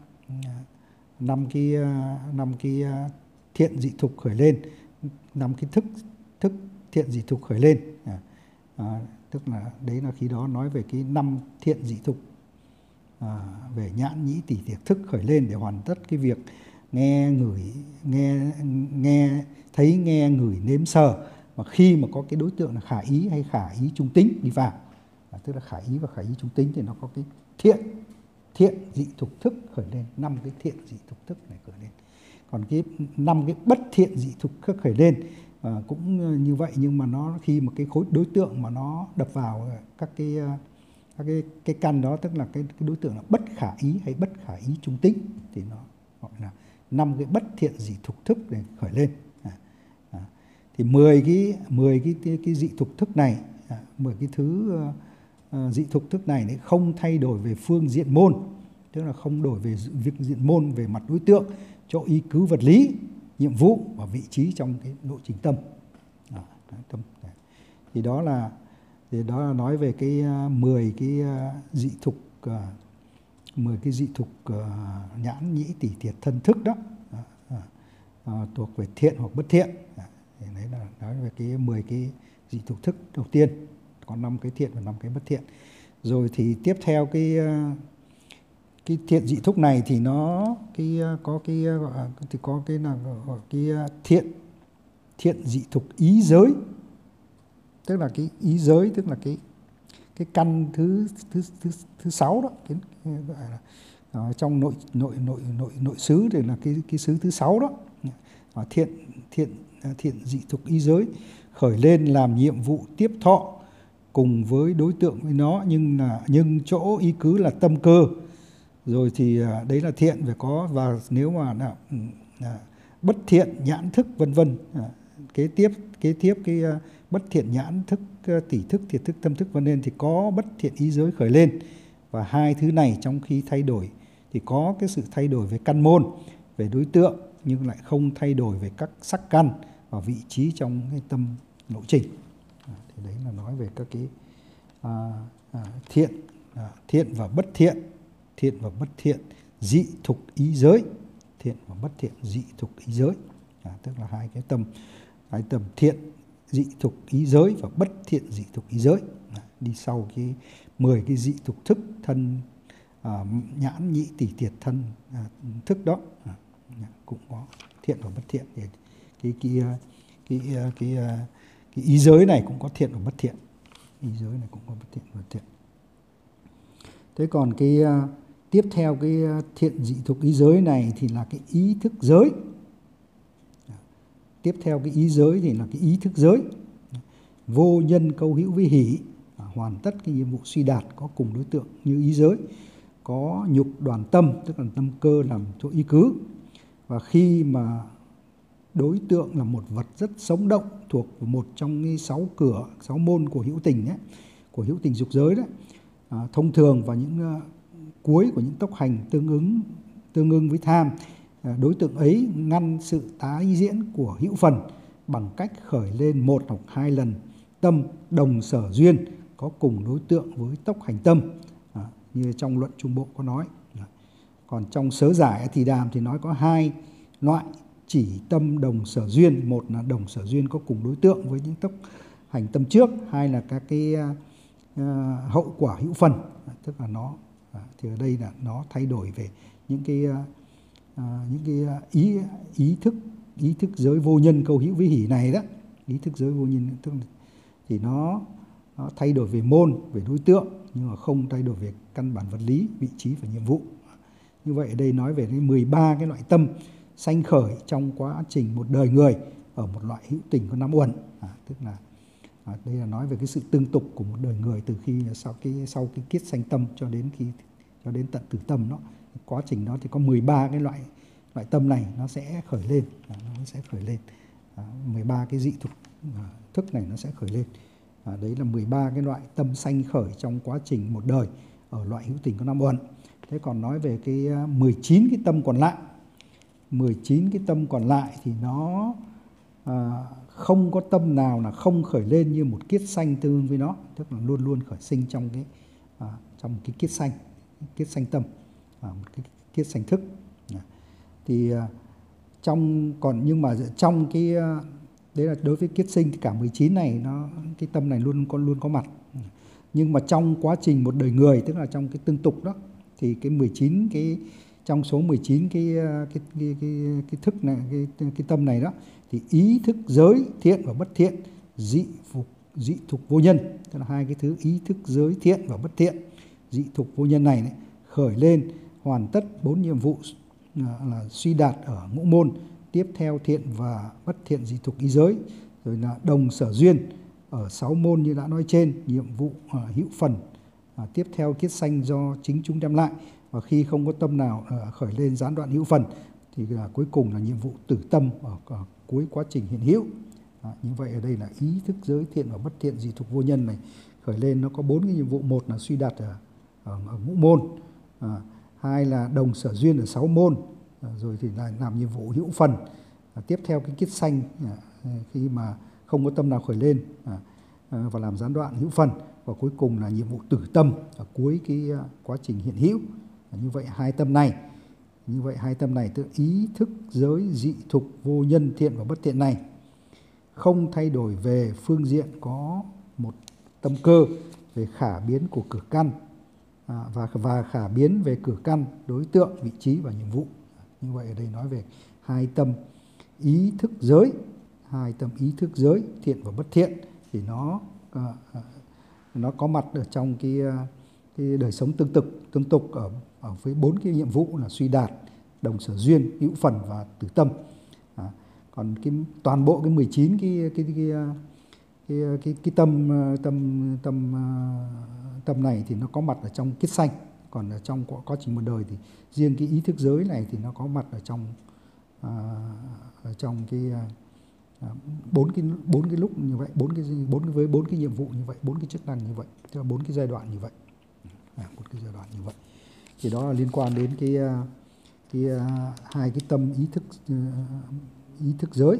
năm cái năm cái thiện dị thục khởi lên, năm cái thức thức thiện dị thục khởi lên. À, à, tức là đấy là khi đó nói về cái năm thiện dị thục à, về nhãn nhĩ tỉ thiệt thức khởi lên để hoàn tất cái việc nghe ngửi nghe nghe thấy nghe ngửi nếm sờ. Mà khi mà có cái đối tượng là khả ý hay khả ý trung tính đi vào, à, tức là khả ý và khả ý trung tính thì nó có cái thiện thiện dị thục thức khởi lên, năm cái thiện dị thục thức này khởi lên. Còn cái năm cái bất thiện dị thục thức khởi lên à, cũng như vậy, nhưng mà nó khi mà cái khối đối tượng mà nó đập vào các cái các cái cái căn đó, tức là cái, cái đối tượng là bất khả ý hay bất khả ý trung tính, thì nó gọi là năm cái bất thiện dị thục thức để khởi lên. À, à, thì mười cái mười cái, cái cái dị thục thức này, à, mười cái thứ uh, uh, dị thục thức này đấy không thay đổi về phương diện môn, tức là không đổi về việc diện môn về mặt đối tượng, chỗ ý cứ vật lý, nhiệm vụ và vị trí trong cái lộ trình tâm. À, tâm thì đó là thì đó là nói về cái uh, mười cái uh, dị thục uh, mười cái dị thục uh, nhãn nhĩ tỉ thiệt thân thức đó, à, à, à, thuộc về thiện hoặc bất thiện. À, thì đấy là nói về cái mười cái dị thục thức đầu tiên, có năm cái thiện và năm cái bất thiện. Rồi thì tiếp theo cái uh, cái thiện dị thục này thì nó cái uh, có cái uh, thì có cái là gọi cái uh, thiện thiện dị thục ý giới, tức là cái ý giới, tức là cái cái căn thứ thứ thứ thứ sáu đó, cái, gọi là ở trong nội nội nội nội nội xứ thì là cái cái xứ thứ sáu đó. À, thiện thiện thiện dị thục ý giới khởi lên làm nhiệm vụ tiếp thọ cùng với đối tượng với nó, nhưng là nhưng chỗ ý cứ là tâm cơ. Rồi thì à, đấy là thiện phải có, và nếu mà là, à, bất thiện nhãn thức vân vân. À, kế tiếp kế tiếp cái uh, bất thiện nhãn thức, uh, tỉ thức, thiệt thức, tâm thức vân vân thì có bất thiện ý giới khởi lên. Và hai thứ này trong khi thay đổi thì có cái sự thay đổi về căn môn, về đối tượng, nhưng lại không thay đổi về các sắc căn và vị trí trong cái tâm lộ trình. À, thì đấy là nói về các cái à, à, thiện à, thiện và bất thiện, thiện và bất thiện dị thục ý giới, thiện và bất thiện dị thục ý giới. À, tức là hai cái tâm hai tâm thiện dị thục ý giới và bất thiện dị thục ý giới. À, đi sau cái mười cái dị thục thức thân à, nhãn nhĩ tỉ thiệt thân à, thức đó, à, cũng có thiện và bất thiện. Thì cái cái cái cái, cái cái ý giới này cũng có thiện và bất thiện, ý giới này cũng có bất thiện và bất thiện. Thế còn cái uh, tiếp theo cái thiện dị thục ý giới này thì là cái ý thức giới. Tiếp theo cái ý giới thì là cái ý thức giới. Vô nhân câu hữu với hỷ, à, hoàn tất cái nhiệm vụ suy đạt có cùng đối tượng như ý giới. Có nhục đoàn tâm, tức là tâm cơ làm chỗ ý cứ. Và khi mà đối tượng là một vật rất sống động thuộc một trong cái sáu cửa, sáu môn của hữu tình ấy, của hữu tình dục giới đấy, à, thông thường và những uh, cuối của những tốc hành tương ứng tương ứng với tham, à, đối tượng ấy ngăn sự tái diễn của hữu phần bằng cách khởi lên một hoặc hai lần tâm đồng sở duyên có cùng đối tượng với tốc hành tâm, à, như trong luận Trung Bộ có nói. Còn trong Sớ Giải thì đàm thì nói có hai loại chỉ tâm đồng sở duyên, một là đồng sở duyên có cùng đối tượng với những tốc hành tâm trước, hai là các cái uh, hậu quả hữu phần, tức là nó uh, thì ở đây là nó thay đổi về những cái uh, uh, những cái ý ý thức ý thức giới vô nhân câu hữu với hỷ này đó, ý thức giới vô nhân tức là, thì nó, nó thay đổi về môn, về đối tượng, nhưng mà không thay đổi về căn bản vật lý, vị trí và nhiệm vụ. Như vậy ở đây nói về mười ba cái loại tâm sanh khởi trong quá trình một đời người ở một loại hữu tình có năm uẩn, à, tức là à, đây là nói về cái sự tương tục của một đời người từ khi sau cái sau cái kiết sanh tâm cho đến khi cho đến tận tử tâm đó. Quá trình đó thì có mười ba cái loại loại tâm này nó sẽ khởi lên, à, nó sẽ khởi lên à, mười ba cái dị thục à, thức này nó sẽ khởi lên. À, đấy là mười ba cái loại tâm sanh khởi trong quá trình một đời ở loại hữu tình có năm uẩn. Thế còn nói về cái mười chín cái tâm còn lại, mười chín cái tâm còn lại thì nó à, không có tâm nào là không khởi lên như một kiết sanh tương ứng với nó, tức là luôn luôn khởi sinh trong cái à, trong cái kiết sanh, kiết sanh tâm, à, một cái kiết sanh thức. Thì à, trong còn nhưng mà trong cái đấy là đối với kiết sinh thì cả mười chín này nó cái tâm này luôn có luôn có mặt. Nhưng mà trong quá trình một đời người, tức là trong cái tương tục đó, thì cái mười chín cái trong số mười chín cái cái cái cái, cái thức này, cái cái tâm này đó, thì ý thức giới thiện và bất thiện, dị phục dị thục vô nhân, tức là hai cái thứ ý thức giới thiện và bất thiện, dị thục vô nhân này, này khởi lên hoàn tất bốn nhiệm vụ là, là suy đạt ở ngũ môn, tiếp theo thiện và bất thiện dị thục ý giới, rồi là đồng sở duyên ở sáu môn như đã nói trên, nhiệm vụ uh, hữu phần, uh, tiếp theo kiết sanh do chính chúng đem lại, và khi không có tâm nào uh, khởi lên gián đoạn hữu phần thì uh, cuối cùng là nhiệm vụ tử tâm ở, ở cuối quá trình hiện hữu. Uh, như vậy ở đây là ý thức giới thiện và bất thiện dị thục vô nhân này khởi lên, nó có bốn cái nhiệm vụ. Một là suy đạt ở, ở, ở ngũ môn, uh, hai là đồng sở duyên ở sáu môn, uh, rồi thì là làm nhiệm vụ hữu phần, uh, tiếp theo cái kiết sanh uh, khi mà không có tâm nào khởi lên à, à, và làm gián đoạn hữu phần, và cuối cùng là nhiệm vụ tử tâm ở cuối cái uh, quá trình hiện hữu. À, như vậy hai tâm này, như vậy hai tâm này tức ý thức giới dị thục vô nhân thiện và bất thiện này không thay đổi về phương diện có một tâm cơ về khả biến của cửa căn, à, và và khả biến về cửa căn, đối tượng, vị trí và nhiệm vụ. À, như vậy ở đây nói về hai tâm ý thức giới, hai tâm ý thức giới thiện và bất thiện thì nó uh, nó có mặt ở trong cái, uh, cái đời sống tương tục tương tục ở ở với bốn cái nhiệm vụ là suy đạt, đồng sở duyên, hữu phần và tử tâm. À, còn cái toàn bộ cái mười chín cái cái cái cái, cái, cái, cái tâm tâm tâm tâm này thì nó có mặt ở trong kiết sanh, còn ở trong quá trình một đời thì riêng cái ý thức giới này thì nó có mặt ở trong uh, ở trong cái bốn uh, cái bốn cái lúc như vậy, bốn cái bốn cái với bốn cái nhiệm vụ như vậy, bốn cái chức năng như vậy, tức là bốn cái giai đoạn như vậy, à, bốn cái giai đoạn như vậy. Thì đó là liên quan đến cái cái uh, hai cái tâm ý thức uh, ý thức giới.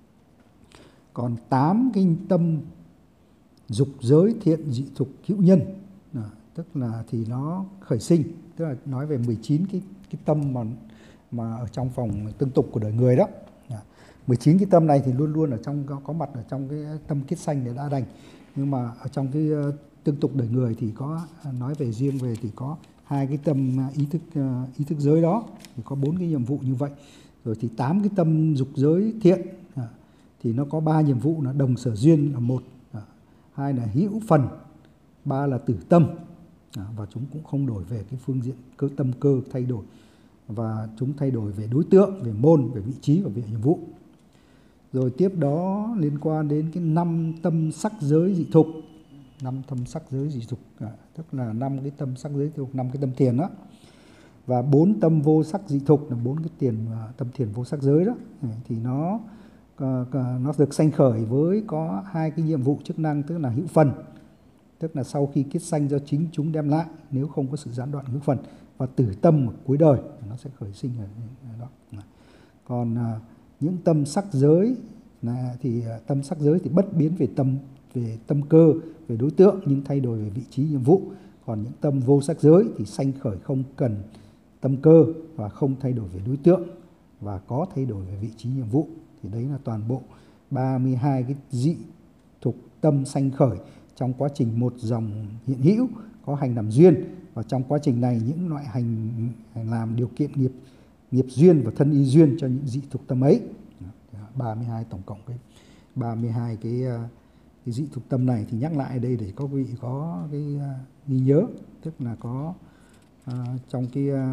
Còn tám cái tâm dục giới thiện dị thục hữu nhân, à, tức là thì nó khởi sinh, tức là nói về mười chín cái cái tâm mà mà ở trong phòng tương tục của đời người đó. À, mười chín cái tâm này thì luôn luôn ở trong có, có mặt ở trong cái tâm kiết sanh để đã đành, nhưng mà ở trong cái uh, tương tục đời người thì có uh, nói về riêng về thì có hai cái tâm uh, ý thức uh, ý thức giới đó thì có bốn cái nhiệm vụ như vậy. Rồi thì tám cái tâm dục giới thiện à, thì nó có ba nhiệm vụ là đồng sở duyên là một, à, hai là hữu phần, ba là tử tâm, à, và chúng cũng không đổi về cái phương diện cơ tâm cơ thay đổi, và chúng thay đổi về đối tượng, về môn, về vị trí và về nhiệm vụ. Rồi tiếp đó liên quan đến cái năm tâm sắc giới dị thục, năm tâm sắc giới dị thục, à, tức là năm cái tâm sắc giới dị thục, năm cái tâm thiền đó, và bốn tâm vô sắc dị thục là bốn cái tiền tâm thiền vô sắc giới đó, thì nó nó được sanh khởi với có hai cái nhiệm vụ chức năng, tức là hữu phần, tức là sau khi kiết sanh do chính chúng đem lại nếu không có sự gián đoạn hữu phần, và tử tâm ở cuối đời nó sẽ khởi sinh ở đó. Còn những tâm sắc giới là thì tâm sắc giới thì bất biến về tâm về tâm cơ, về đối tượng, nhưng thay đổi về vị trí nhiệm vụ. Còn những tâm vô sắc giới thì sanh khởi không cần tâm cơ và không thay đổi về đối tượng và có thay đổi về vị trí nhiệm vụ. Thì đấy là toàn bộ ba mươi hai cái dị thục tâm sanh khởi trong quá trình một dòng hiện hữu có hành làm duyên, và trong quá trình này những loại hành làm điều kiện nghiệp nghiệp duyên và thân y duyên cho những dị thục tâm ấy. ba mươi hai tổng cộng cái ba mươi hai cái, cái dị thục tâm này thì nhắc lại đây để các vị có cái ghi nhớ, tức là có uh, trong cái uh,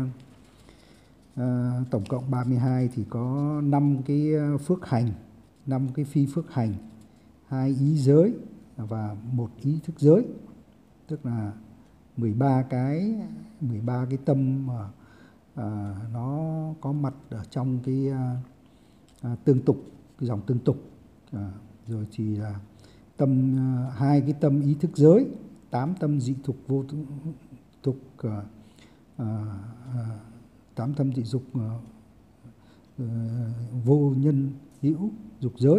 uh, tổng cộng ba mươi hai thì có năm cái phước hành, năm cái phi phước hành, hai ý giới và một ý thức giới, tức là mười ba cái mười ba cái tâm mà uh, nó có mặt ở trong cái uh, uh, tương tục, cái dòng tương tục. Uh, rồi thì uh, tâm uh, hai cái tâm ý thức giới, tám tâm dị thục vô tục, uh, uh, uh, tám tâm dị dục uh, uh, vô nhân hữu dục giới,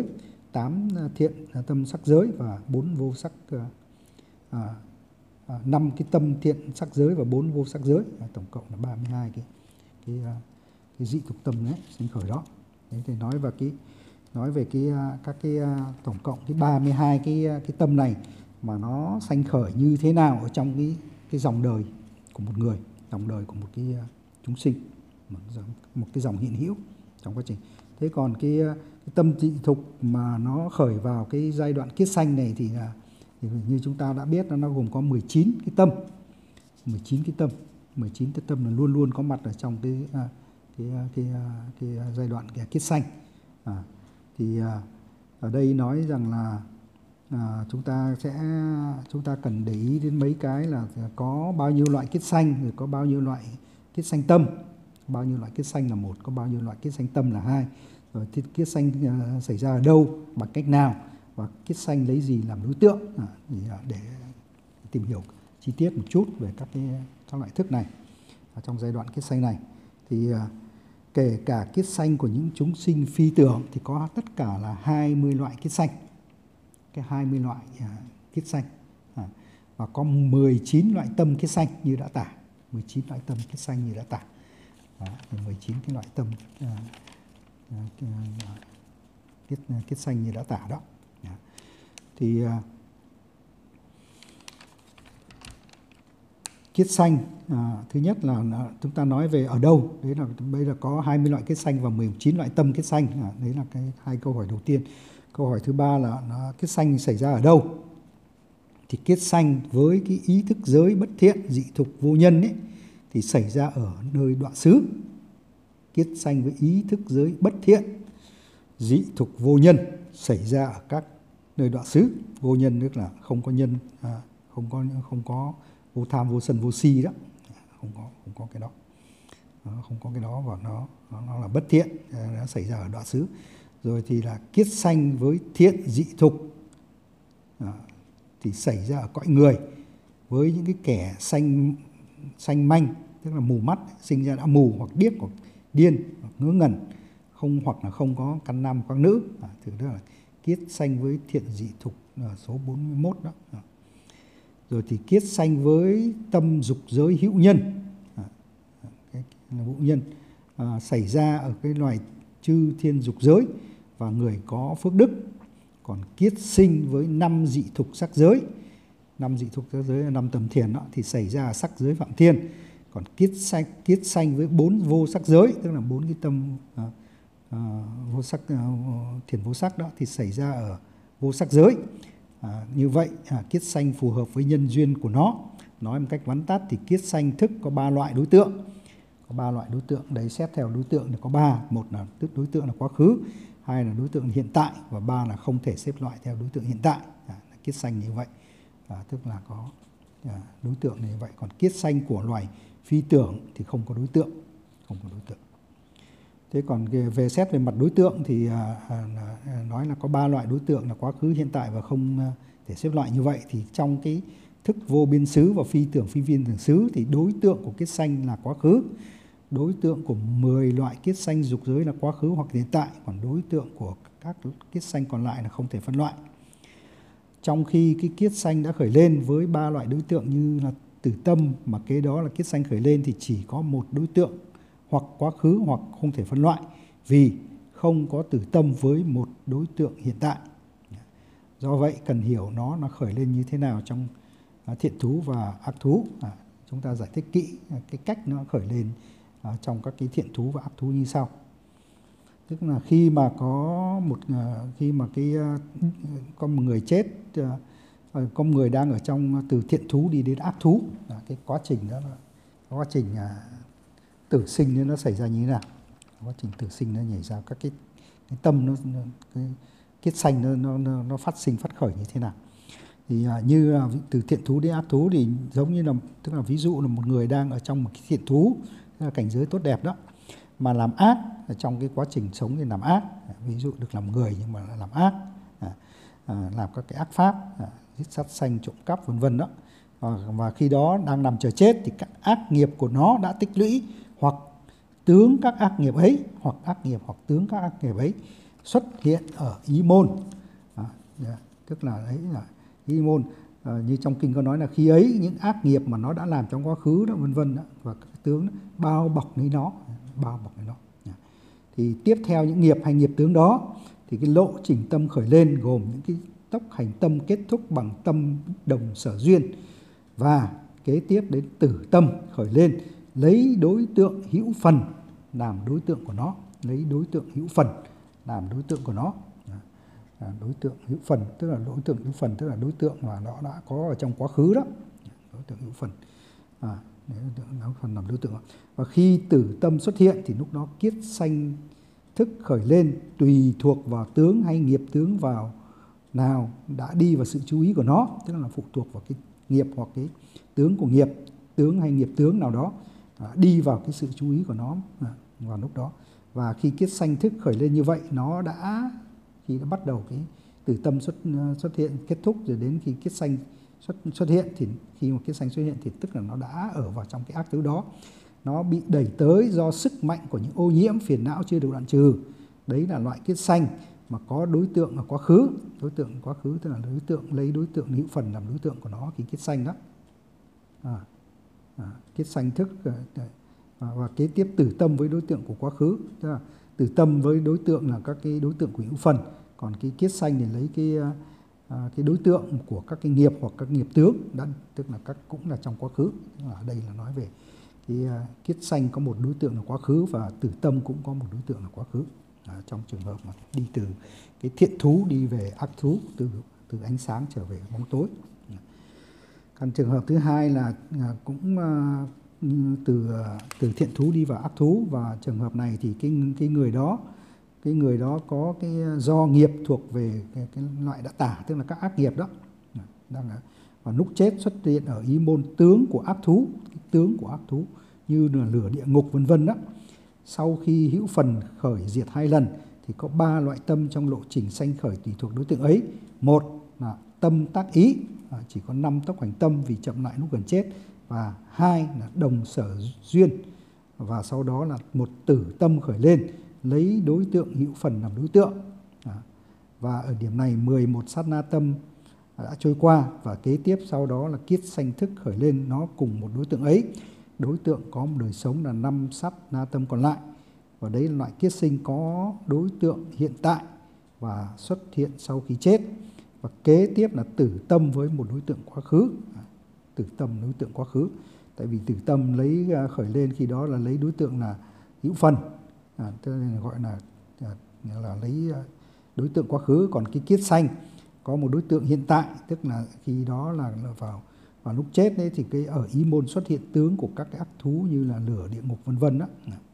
tám thiện tâm sắc giới và bốn vô sắc à, à, năm cái tâm thiện sắc giới và bốn vô sắc giới, à, tổng cộng là ba mươi hai cái cái cái dị tục tâm đấy sinh khởi đó. Đấy thì nói về cái nói về cái các cái tổng cộng cái ba mươi hai cái cái tâm này mà nó sanh khởi như thế nào ở trong cái cái dòng đời của một người, dòng đời của một cái chúng sinh, một, một cái dòng hiện hữu trong quá trình. Thế còn cái, cái tâm dị thục mà nó khởi vào cái giai đoạn kiết sanh này thì là thì như chúng ta đã biết, nó gồm có mười chín cái tâm, mười chín cái tâm, mười chín cái tâm là luôn luôn có mặt ở trong cái cái cái, cái, cái giai đoạn cái kiết sanh. À, thì à, ở đây nói rằng là à, chúng ta sẽ chúng ta cần để ý đến mấy cái là có bao nhiêu loại kiết sanh, rồi có bao nhiêu loại kiết sanh tâm, bao nhiêu loại kiết sanh là một, có bao nhiêu loại kiết sanh tâm là hai, rồi kiết sanh uh, xảy ra ở đâu, bằng cách nào, và kiết sanh lấy gì làm đối tượng, à, thì, uh, để tìm hiểu chi tiết một chút về các cái các loại thức này ở trong giai đoạn kiết sanh này. Thì uh, kể cả kiết sanh của những chúng sinh phi tưởng thì có tất cả là hai mươi loại kiết sanh, cái hai mươi loại uh, kiết sanh, à, và có mười chín loại tâm kiết sanh như đã tả, mười chín loại tâm kiết sanh như đã tả. Đó, mười chín cái loại tâm uh, uh, kiết, uh, kiết sanh như đã tả đó. Đó. Thì uh, kiết sanh uh, thứ nhất là uh, chúng ta nói về ở đâu, đấy là bây giờ có hai mươi loại kiết sanh và mười chín loại tâm kiết sanh. Uh, đấy là cái hai câu hỏi đầu tiên. Câu hỏi thứ ba là uh, kiết sanh xảy ra ở đâu? Thì kiết sanh với cái ý thức giới bất thiện, dị thục, vô nhân ấy, thì xảy ra ở nơi đọa xứ. Kiết sanh với ý thức giới bất thiện, dị thục, vô nhân xảy ra ở các nơi đọa xứ. Vô nhân tức là không có nhân, à, không có không có vô tham, vô sân, vô si đó, không có không có cái đó, nó không có cái đó, và nó nó, nó là bất thiện, nó xảy ra ở đọa xứ. Rồi thì là kiết sanh với thiện dị thục, à, thì xảy ra ở cõi người với những cái kẻ sanh sanh manh, tức là mù mắt, sinh ra đã mù hoặc điếc hoặc điên hoặc ngớ ngẩn, không hoặc là không có căn nam hoặc nữ, à, thì đó là kiết sanh với thiện dị thục, à, số bốn mươi mốt đó. À. Rồi thì kiết sanh với tâm dục giới hữu nhân, à, cái, cái hữu nhân à, xảy ra ở cái loài chư thiên dục giới và người có phước đức. Còn kiết sinh với năm dị thục sắc giới, năm dị thục sắc giới là năm tầm thiền đó, thì xảy ra sắc giới phạm thiên. Còn kiết sanh kiết sanh với bốn vô sắc giới, tức là bốn cái tâm à, à, vô sắc, à, thiền vô sắc đó, thì xảy ra ở vô sắc giới. À, như vậy à, kiết sanh phù hợp với nhân duyên của nó. Nói một cách vắn tắt thì kiết sanh thức có ba loại đối tượng, có ba loại đối tượng đấy, xét theo đối tượng là có ba. Một là tức đối tượng là quá khứ, hai là đối tượng hiện tại, và ba là không thể xếp loại theo đối tượng hiện tại. À, kiết sanh như vậy, à, tức là có à, đối tượng như vậy. Còn kiết sanh của loài phi tưởng thì không có đối tượng, không có đối tượng. Thế còn về xét về mặt đối tượng thì à, à, nói là có ba loại đối tượng là quá khứ, hiện tại và không à, thể xếp loại như vậy. Thì trong cái thức vô biên xứ và phi tưởng phi viên tưởng xứ thì đối tượng của kiết sanh là quá khứ. Đối tượng của mười loại kiết sanh dục giới là quá khứ hoặc hiện tại, còn đối tượng của các kiết sanh còn lại là không thể phân loại. Trong khi cái kiết sanh đã khởi lên với ba loại đối tượng như là tử tâm, mà kế đó là kiết sanh khởi lên thì chỉ có một đối tượng, hoặc quá khứ hoặc không thể phân loại, vì không có tử tâm với một đối tượng hiện tại. Do vậy cần hiểu nó nó khởi lên như thế nào trong thiện thú và ác thú. À, chúng ta giải thích kỹ cái cách nó khởi lên à, trong các cái thiện thú và ác thú như sau. Tức là khi mà có một khi mà cái có một người chết, có một người đang ở trong từ thiện thú đi đến ác thú, cái quá trình đó là quá trình tử sinh nó xảy ra như thế nào, quá trình tử sinh nó nhảy ra các cái, cái tâm nó cái kiết sanh nó, nó nó phát sinh phát khởi như thế nào. Thì như là từ thiện thú đến ác thú thì giống như là, tức là ví dụ là một người đang ở trong một cái thiện thú, tức là cảnh giới tốt đẹp đó, mà làm ác trong cái quá trình sống thì làm ác, ví dụ được làm người nhưng mà làm ác, à, à, làm các cái ác pháp, à, giết sát sanh, trộm cắp vân vân đó. À, và khi đó đang nằm chờ chết thì các ác nghiệp của nó đã tích lũy, hoặc tướng các ác nghiệp ấy, hoặc ác nghiệp hoặc tướng các ác nghiệp ấy xuất hiện ở ý môn, Yeah. Tức là ấy là ý môn à, như trong kinh có nói là khi ấy những ác nghiệp mà nó đã làm trong quá khứ đó vân vân đó, và các tướng đó, bao bọc lấy nó, bao bọc lấy nó. Yeah. Thì tiếp theo những nghiệp hay nghiệp tướng đó thì cái lộ trình tâm khởi lên gồm những cái tốc hành tâm kết thúc bằng tâm đồng sở duyên, và kế tiếp đến tử tâm khởi lên lấy đối tượng hữu phần làm đối tượng của nó, lấy đối tượng hữu phần làm đối tượng của nó. À, đối tượng hữu phần tức là đối tượng hữu phần tức là đối tượng mà nó đã có ở trong quá khứ đó, đối tượng hữu phần, à, đối tượng hữu phần làm đối tượng. Và khi tử tâm xuất hiện thì lúc đó kiết sanh thức khởi lên tùy thuộc vào tướng hay nghiệp tướng vào nào đã đi vào sự chú ý của nó, tức là phụ thuộc vào cái nghiệp hoặc cái tướng của nghiệp, tướng hay nghiệp tướng nào đó à, đi vào cái sự chú ý của nó à, vào lúc đó. Và khi kiết sanh thức khởi lên như vậy, nó đã khi đã bắt đầu cái tử tâm xuất xuất hiện kết thúc rồi đến khi kiết sanh xuất xuất hiện, thì khi mà kiết sanh xuất hiện thì tức là nó đã ở vào trong cái ác tứ đó, nó bị đẩy tới do sức mạnh của những ô nhiễm phiền não chưa được đoạn trừ. Đấy là loại kiết sanh mà có đối tượng ở quá khứ. Đối tượng quá khứ tức là đối tượng lấy đối tượng hữu phần làm đối tượng của nó khi kiết sanh đó. À, à, kiết sanh thức à, và kế tiếp tử tâm với đối tượng của quá khứ, tức là tử tâm với đối tượng là các cái đối tượng của hữu phần, còn cái kiết sanh thì lấy cái à, cái đối tượng của các cái nghiệp hoặc các nghiệp tướng đã, tức là các cũng là trong quá khứ. Ở đây là nói về cái uh, kiết sanh có một đối tượng là quá khứ và tử tâm cũng có một đối tượng là quá khứ. À, trong trường hợp mà đi từ cái thiện thú đi về ác thú, từ từ ánh sáng trở về bóng tối. Còn trường hợp thứ hai là uh, cũng uh, từ từ thiện thú đi vào ác thú, và trường hợp này thì cái cái người đó cái người đó có cái do nghiệp thuộc về cái, cái loại đã tả, tức là các ác nghiệp đó, đang ở, và lúc chết xuất hiện ở ý môn tướng của ác thú, cái tướng của ác thú như là lửa địa ngục vân vân đó. Sau khi hữu phần khởi diệt hai lần thì có ba loại tâm trong lộ trình sanh khởi tùy thuộc đối tượng ấy. Một là tâm tác ý, chỉ có năm tốc hành tâm vì chậm lại lúc gần chết, và hai là đồng sở duyên, và sau đó là một tử tâm khởi lên lấy đối tượng hữu phần làm đối tượng. À, và ở điểm này mười một sát na tâm đã trôi qua, và kế tiếp sau đó là kiết sanh thức khởi lên nó cùng một đối tượng ấy. Đối tượng có một đời sống là năm sát na tâm còn lại, và đấy là loại kiết sinh có đối tượng hiện tại và xuất hiện sau khi chết. Và kế tiếp là tử tâm với một đối tượng quá khứ. À, tử tâm đối tượng quá khứ, tại vì tử tâm lấy khởi lên khi đó là lấy đối tượng là hữu phần, à, tức là gọi là, là lấy đối tượng quá khứ. Còn cái kiết sanh có một đối tượng hiện tại, tức là khi đó là, là vào vào lúc chết đấy, thì cái ở ý môn xuất hiện tướng của các cái ác thú như là lửa địa ngục vân vân đó,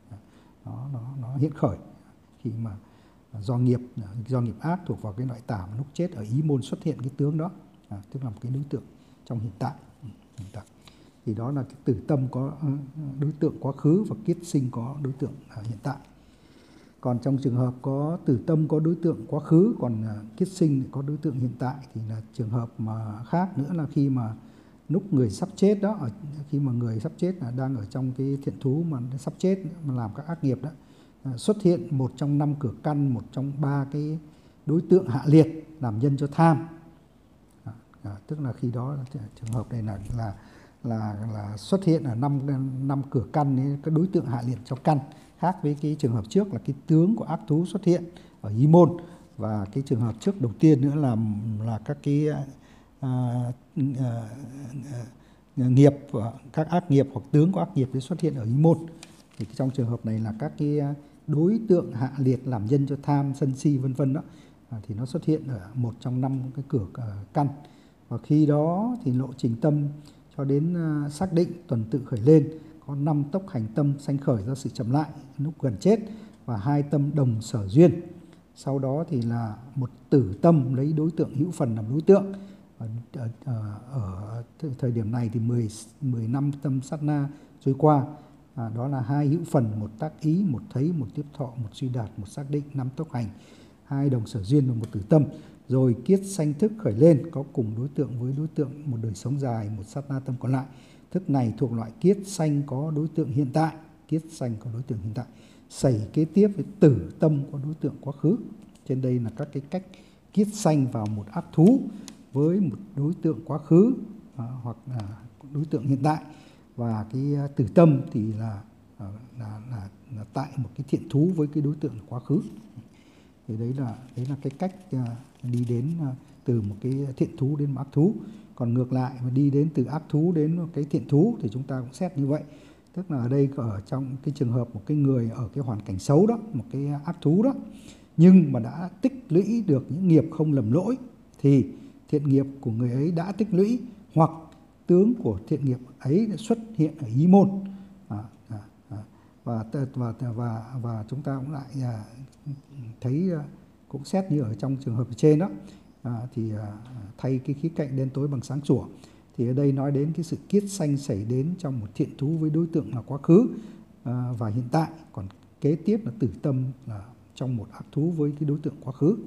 nó nó nó hiện khởi khi mà do nghiệp do nghiệp ác thuộc vào cái loại tả mà lúc chết ở ý môn xuất hiện cái tướng đó, à, tức là một cái đối tượng trong hiện tại. Hiện tại thì đó là cái tử tâm có đối tượng quá khứ và kiết sinh có đối tượng hiện tại. Còn trong trường hợp có tử tâm có đối tượng quá khứ, còn kiết sinh có đối tượng hiện tại, thì là trường hợp mà khác nữa là khi mà lúc người sắp chết đó, khi mà người sắp chết là đang ở trong cái thiện thú mà sắp chết mà làm các ác nghiệp đó, xuất hiện một trong năm cửa căn, một trong ba cái đối tượng hạ liệt làm nhân cho tham. À, à, tức là khi đó trường hợp này là là là, là xuất hiện ở năm năm cửa căn ấy, cái đối tượng hạ liệt trong căn, khác với cái trường hợp trước là cái tướng của ác thú xuất hiện ở ý môn, và cái trường hợp trước đầu tiên nữa là là các cái à, à, à, nghiệp, các ác nghiệp hoặc tướng của ác nghiệp để xuất hiện ở ý môn. Thì trong trường hợp này là các cái đối tượng hạ liệt làm nhân cho tham, sân si vân vân đó, à, thì nó xuất hiện ở một trong năm cái cửa uh, căn. Và khi đó thì lộ trình tâm cho đến uh, xác định tuần tự khởi lên có năm tốc hành tâm sanh khởi do sự chậm lại lúc gần chết, và hai tâm đồng sở duyên. Sau đó thì là một tử tâm lấy đối tượng hữu phần làm đối tượng. Ở, ở, ở thời điểm này thì mười, mười năm tâm sát na trôi qua, à, đó là hai hữu phần, một tác ý, một thấy, một tiếp thọ, một suy đạt, một xác định, năm tốc hành, hai đồng sở duyên và một tử tâm. Rồi kiết sanh thức khởi lên có cùng đối tượng với đối tượng một đời sống dài, một sát na tâm còn lại. Thức này thuộc loại kiết sanh có đối tượng hiện tại, kiết sanh có đối tượng hiện tại. Xảy kế tiếp với tử tâm có đối tượng quá khứ. Trên đây là các cái cách kiết sanh vào một ác thú với một đối tượng quá khứ à, hoặc là đối tượng hiện tại, và cái tử tâm thì là là, là, là, là tại một cái thiện thú với cái đối tượng quá khứ. Thì đấy là đấy là cái cách uh, đi đến uh, từ một cái thiện thú đến một ác thú. Còn ngược lại mà đi đến từ ác thú đến một cái thiện thú thì chúng ta cũng xét như vậy. Tức là ở đây ở trong cái trường hợp một cái người ở cái hoàn cảnh xấu đó, một cái ác thú đó, nhưng mà đã tích lũy được những nghiệp không lầm lỗi, thì thiện nghiệp của người ấy đã tích lũy, hoặc tướng của thiện nghiệp ấy xuất hiện ở ý môn. À, à, à, và, và, và, và chúng ta cũng lại à, thấy à, cũng xét như ở trong trường hợp trên đó, à, thì à, thay cái khía cạnh đen tối bằng sáng sủa, thì ở đây nói đến cái sự kiết sanh xảy đến trong một thiện thú với đối tượng là quá khứ à, và hiện tại, còn kế tiếp là tử tâm là trong một ác thú với cái đối tượng quá khứ.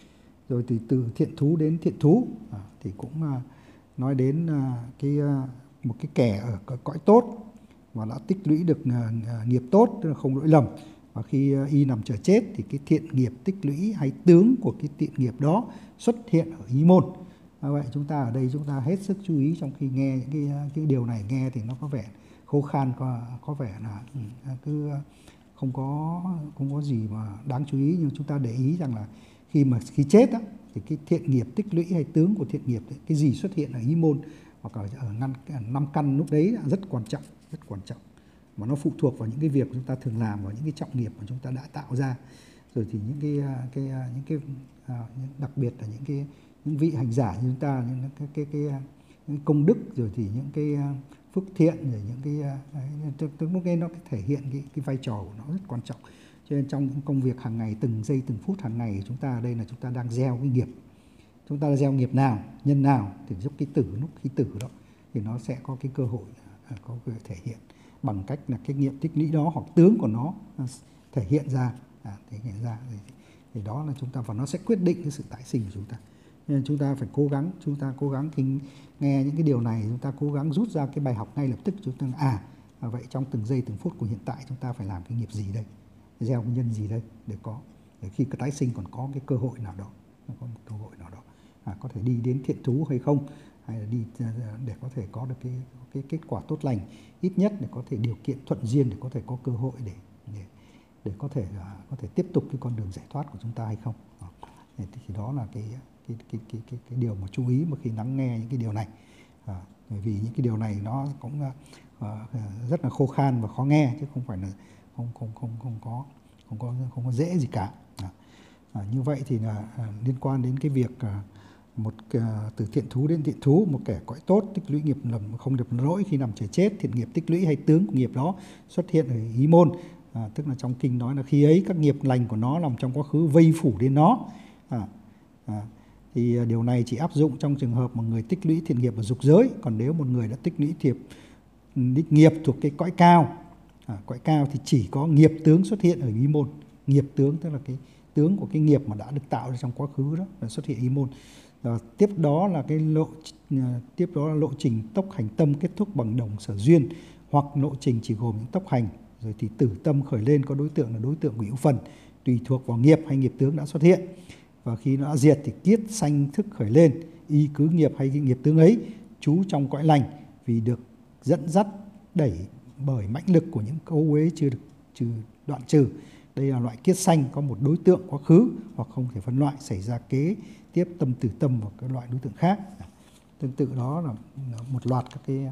Rồi thì từ thiện thú đến thiện thú à, thì cũng à, nói đến à, cái à, một cái kẻ ở cõi tốt và đã tích lũy được à, nghiệp tốt, tức là không lỗi lầm, và khi à, y nằm chờ chết thì cái thiện nghiệp tích lũy hay tướng của cái thiện nghiệp đó xuất hiện ở ý môn. À, vậy chúng ta ở đây chúng ta hết sức chú ý trong khi nghe những cái, cái điều này, nghe thì nó có vẻ khô khan, có, có vẻ là ừ, cứ không có không có gì mà đáng chú ý, nhưng chúng ta để ý rằng là khi mà khi chết á, thì cái thiện nghiệp tích lũy hay tướng của thiện nghiệp ấy, cái gì xuất hiện ở ý môn hoặc ở, ở ngăn năm căn lúc đấy rất quan trọng, rất quan trọng, mà nó phụ thuộc vào những cái việc chúng ta thường làm, vào những cái trọng nghiệp mà chúng ta đã tạo ra. Rồi thì những cái cái những cái à, đặc biệt là những cái những vị hành giả như chúng ta, những cái cái cái, cái, cái công đức, rồi thì những cái phước thiện, rồi những cái tức lúc ấy nó thể hiện cái cái vai trò của nó rất quan trọng. Cho nên trong những công việc hàng ngày, từng giây từng phút hàng ngày, chúng ta ở đây là chúng ta đang gieo cái nghiệp. Chúng ta gieo nghiệp nào, nhân nào thì giúp cái tử, lúc khi tử đó thì nó sẽ có cái cơ hội có cơ hội thể hiện bằng cách là cái nghiệp tích lũy đó hoặc tướng của nó thể hiện ra, à, thể hiện ra thì, thì đó là chúng ta, và nó sẽ quyết định cái sự tái sinh của chúng ta. Nên chúng ta phải cố gắng, chúng ta cố gắng khi nghe những cái điều này, chúng ta cố gắng rút ra cái bài học ngay lập tức. Chúng ta à, à vậy trong từng giây từng phút của hiện tại chúng ta phải làm cái nghiệp gì đây, gieo cái nhân gì đây để có, để khi cái tái sinh còn có cái cơ hội nào đó, có một cơ hội nào đó, à, có thể đi đến thiện thú hay không, hay là đi để có thể có được cái cái kết quả tốt lành, ít nhất để có thể điều kiện thuận duyên để có thể có cơ hội để để để có thể uh, có thể tiếp tục cái con đường giải thoát của chúng ta hay không. À, thì, thì đó là cái cái cái cái cái cái điều mà chú ý mà khi lắng nghe những cái điều này. À, bởi vì những cái điều này nó cũng uh, rất là khô khan và khó nghe, chứ không phải là không không không không có không có không có dễ gì cả. À, à, như vậy thì là à, liên quan đến cái việc à, một à, từ thiện thú đến thiện thú, một kẻ cõi tốt tích lũy nghiệp lầm không được lỗi khi nằm chờ chết, thiện nghiệp tích lũy hay tướng của nghiệp đó xuất hiện ở ý môn. À, tức là trong kinh nói là khi ấy các nghiệp lành của nó nằm trong quá khứ vây phủ đến nó. À, à, thì điều này chỉ áp dụng trong trường hợp mà người tích lũy thiện nghiệp ở dục giới. Còn nếu một người đã tích lũy thiệp đích nghiệp thuộc cái cõi cao, à, cõi cao thì chỉ có nghiệp tướng xuất hiện ở ý môn. Nghiệp tướng tức là cái tướng của cái nghiệp mà đã được tạo ra trong quá khứ đó là xuất hiện ý môn. Và tiếp đó là cái lộ tiếp đó là lộ trình tốc hành tâm kết thúc bằng đồng sở duyên, hoặc lộ trình chỉ gồm những tốc hành. Rồi thì tử tâm khởi lên có đối tượng là đối tượng của hữu phần, tùy thuộc vào nghiệp hay nghiệp tướng đã xuất hiện. Và khi nó đã diệt thì kiết sanh thức khởi lên, y cứ nghiệp hay nghiệp tướng ấy trú trong cõi lành, vì được dẫn dắt đẩy bởi mãnh lực của những cấu uế chưa được trừ đoạn trừ. Đây là loại kiết sanh có một đối tượng quá khứ hoặc không thể phân loại, xảy ra kế tiếp tâm tử tâm và các loại đối tượng khác. Tương tự đó là một loạt các cái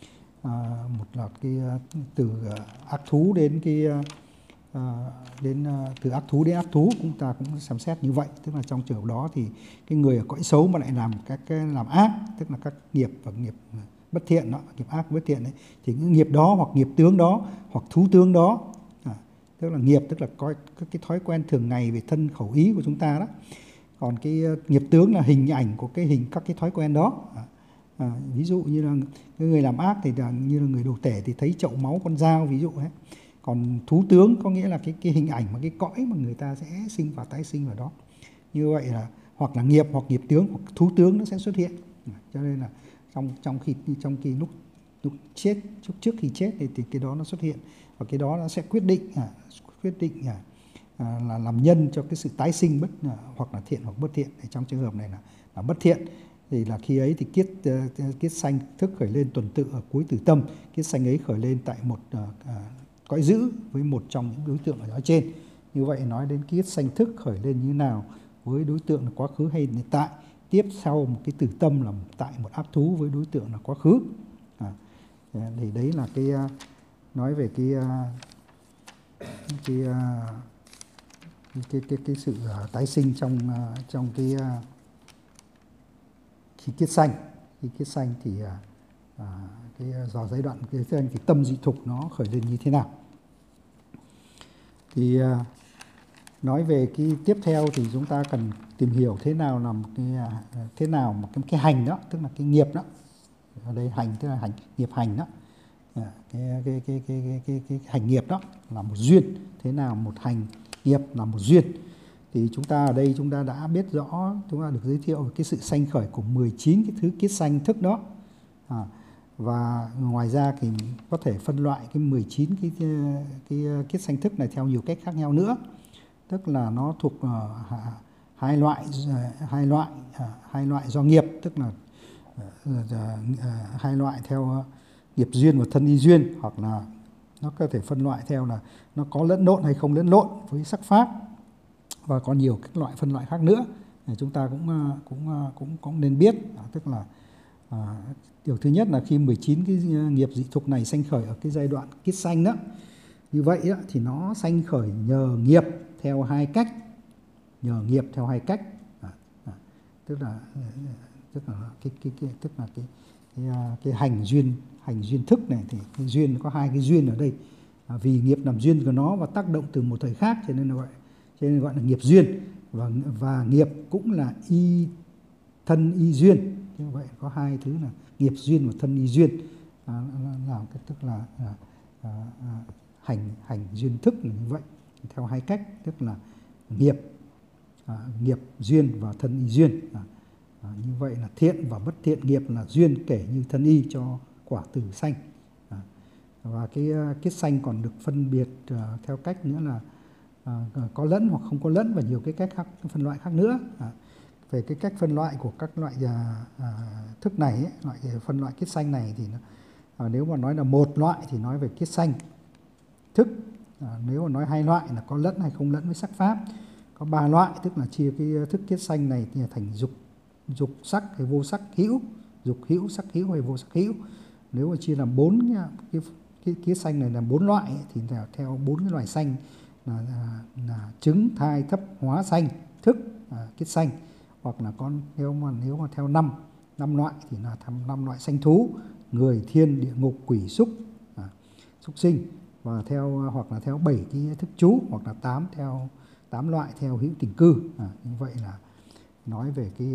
à, một loạt cái từ ác thú đến cái à, đến từ ác thú đến ác thú, chúng ta cũng xem xét như vậy. Tức là trong trường hợp đó thì cái người ở cõi xấu mà lại làm các cái làm ác, tức là các nghiệp và nghiệp bất thiện đó, nghiệp ác bất thiện đấy, thì những nghiệp đó hoặc nghiệp tướng đó hoặc thú tướng đó, à, tức là nghiệp tức là coi các cái thói quen thường ngày về thân khẩu ý của chúng ta đó. Còn cái nghiệp tướng là hình ảnh của cái hình các cái thói quen đó. À, à, ví dụ như là cái người làm ác thì là như là người đồ tể thì thấy chậu máu con dao, ví dụ ấy. Còn thú tướng có nghĩa là cái cái hình ảnh mà cái cõi mà người ta sẽ sinh và tái sinh vào đó. Như vậy là hoặc là nghiệp hoặc nghiệp tướng hoặc thú tướng nó sẽ xuất hiện. À, cho nên là trong trong khi trong khi lúc lúc chết trước trước khi chết thì, thì cái đó nó xuất hiện, và cái đó nó sẽ quyết định à, quyết định à, à, là làm nhân cho cái sự tái sinh bất à, hoặc là thiện hoặc bất thiện. Thì trong trường hợp này là, là bất thiện, thì là khi ấy thì kiết uh, kiết sanh thức khởi lên tuần tự ở cuối tử tâm. Kiết sanh ấy khởi lên tại một uh, uh, cõi dữ với một trong những đối tượng ở nói trên. Như vậy nói đến kiết sanh thức khởi lên như nào với đối tượng là quá khứ hay hiện tại. Tiếp sau một cái tử tâm là tại một ác thú với đối tượng là quá khứ. À, thì đấy là cái uh, nói về cái uh, cái, uh, cái, cái, cái, cái sự uh, tái sinh trong uh, trong cái uh, khi kiết sanh. Khi kiết sanh thì uh, cái vào giai đoạn kiết sanh thì tâm dị thục nó khởi lên như thế nào. Thì uh, nói về cái tiếp theo thì chúng ta cần tìm hiểu thế nào là một cái uh, thế nào một cái, cái hành đó, tức là cái nghiệp đó. Ở đây hành tức là hành nghiệp hành đó. Cái, cái, cái, cái, cái, cái, cái hành nghiệp đó là một duyên. Thế nào một hành nghiệp là một duyên. Thì chúng ta ở đây chúng ta đã biết rõ, chúng ta được giới thiệu về cái sự sanh khởi của mười chín cái thứ kiết sanh thức đó. À, và ngoài ra thì có thể phân loại cái mười chín cái, cái, cái kiết sanh thức này theo nhiều cách khác nhau nữa. Tức là nó thuộc uh, hai loại hai loại uh, hai loại do nghiệp, tức là uh, uh, uh, hai loại theo uh, nghiệp duyên và thân y duyên, hoặc là nó có thể phân loại theo là nó có lẫn lộn hay không lẫn lộn với sắc pháp, và còn nhiều các loại phân loại khác nữa. Thì chúng ta cũng cũng cũng cũng nên biết, tức là à, điều thứ nhất là khi mười chín cái nghiệp dị thục này sanh khởi ở cái giai đoạn kiết sanh đó, như vậy đó, thì nó sanh khởi nhờ nghiệp theo hai cách, nhờ nghiệp theo hai cách, à, à, tức là tức là cái cái, cái tức là cái cái, cái hành duyên hành duyên thức này, thì cái duyên có hai cái duyên ở đây, à, vì nghiệp làm duyên của nó và tác động từ một thời khác, cho nên là vậy, cho nên gọi là nghiệp duyên. Và và nghiệp cũng là y thân y duyên. Như vậy có hai thứ là nghiệp duyên và thân y duyên, à, làm cái tức là à, à, à, hành hành duyên thức là như vậy theo hai cách, tức là nghiệp à, nghiệp duyên và thân y duyên. À, à, như vậy là thiện và bất thiện nghiệp là duyên kể như thân y cho quả tử sanh. À, và cái uh, kiết sanh còn được phân biệt uh, theo cách nữa là À, có lẫn hoặc không có lẫn, và nhiều cái cách khác, phân loại khác nữa. À, về cái cách phân loại của các loại à, à, thức này ấy, loại phân loại kiết sanh này thì nó, à, nếu mà nói là một loại thì nói về kiết sanh thức, à, nếu mà nói hai loại là có lẫn hay không lẫn với sắc pháp. Có ba loại, tức là chia cái thức kiết sanh này thì thành dục dục sắc hay vô sắc hữu, dục hữu, sắc hữu hay vô sắc hữu. Nếu mà chia làm bốn cái, cái kiết sanh này là bốn loại ấy, thì theo, theo bốn cái loài sanh là, là, là trứng, thai, thấp, hóa sanh, thức, à, kiết sanh. Hoặc là con nếu mà nếu mà theo năm năm loại thì là tham năm loại sanh thú: người, thiên, địa ngục, quỷ, súc, à, súc sinh. Và theo hoặc là theo bảy cái thức chú, hoặc là tám theo tám loại theo hữu tình cư. À, như vậy là nói về cái,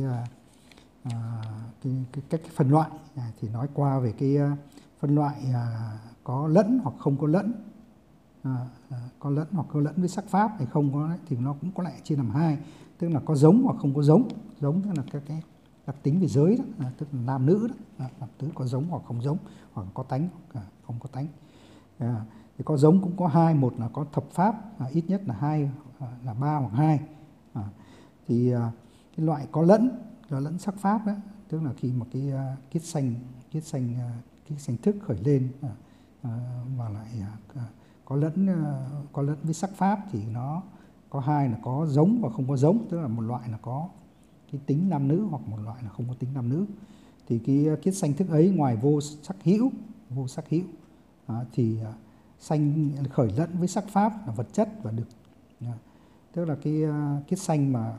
à, cái, cái cách phân loại. À, thì nói qua về cái phân loại à, có lẫn hoặc không có lẫn. À, à, có lẫn hoặc có lẫn với sắc pháp hay không có đấy, thì nó cũng có lại chia làm hai, tức là có giống hoặc không có giống. Giống tức là các cái đặc tính về giới đó, à, tức là nam nữ đó, à, nam nữ có giống hoặc không giống, hoặc có tánh hoặc không có tánh. À, thì có giống cũng có hai, một là có thập pháp, à, ít nhất là hai, à, là ba hoặc hai. À, thì à, cái loại có lẫn, có lẫn sắc pháp đó, tức là khi mà cái uh, kiết sanh kiết sanh uh, kiết sanh thức khởi lên, à, à, mà lại uh, có lẫn có lẫn với sắc pháp, thì nó có hai là có giống và không có giống, tức là một loại là có cái tính nam nữ hoặc một loại là không có tính nam nữ. Thì cái kiết sanh thức ấy ngoài vô sắc hữu vô sắc hữu à, thì sanh khởi lẫn với sắc pháp là vật chất và được, à, tức là cái kiết sanh mà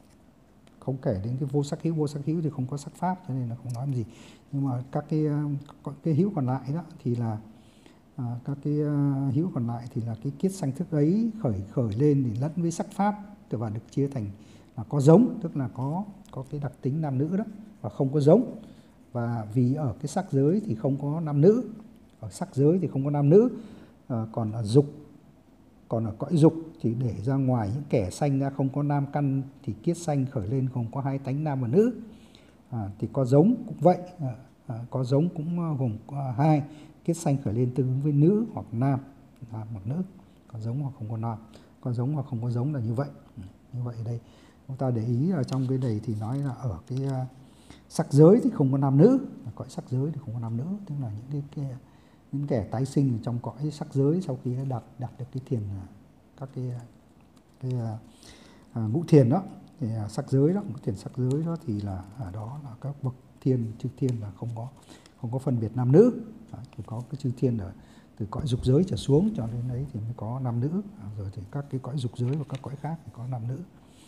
không kể đến cái vô sắc hữu vô sắc hữu thì không có sắc pháp, cho nên là không nói làm gì. Nhưng mà các cái cái hữu còn lại đó thì là À, các cái uh, hữu còn lại thì là cái kiết sanh thức ấy khởi khởi lên thì lẫn với sắc pháp, và được chia thành là có giống, tức là có có cái đặc tính nam nữ đó, và không có giống. Và vì ở cái sắc giới thì không có nam nữ, ở sắc giới thì không có nam nữ, à, còn ở dục, còn ở cõi dục thì để ra ngoài những kẻ sanh ra không có nam căn thì kiết sanh khởi lên không có hai tánh nam và nữ. À, thì có giống cũng vậy, à, à, có giống cũng gồm uh, hai, kiết sanh khởi lên tương ứng với nữ hoặc nam, nam hoặc nữ, có giống hoặc không có nam. có giống hoặc không có giống là như vậy. Như vậy đây chúng ta để ý ở trong cái này thì nói là ở cái sắc giới thì không có nam nữ, cõi sắc giới thì không có nam nữ, tức là những cái, cái những kẻ tái sinh trong cõi sắc giới sau khi đạt đạt được cái thiền, các cái, cái à, ngũ thiền đó, thì à, sắc giới đó, ngũ thiền sắc giới đó thì là ở đó là các bậc thiên chư thiên là không có không có phân biệt nam nữ, à, chỉ có cái chư thiên ở từ cõi dục giới trở xuống cho đến đấy thì mới có nam nữ, à, rồi thì các cái cõi dục giới và các cõi khác thì có nam nữ.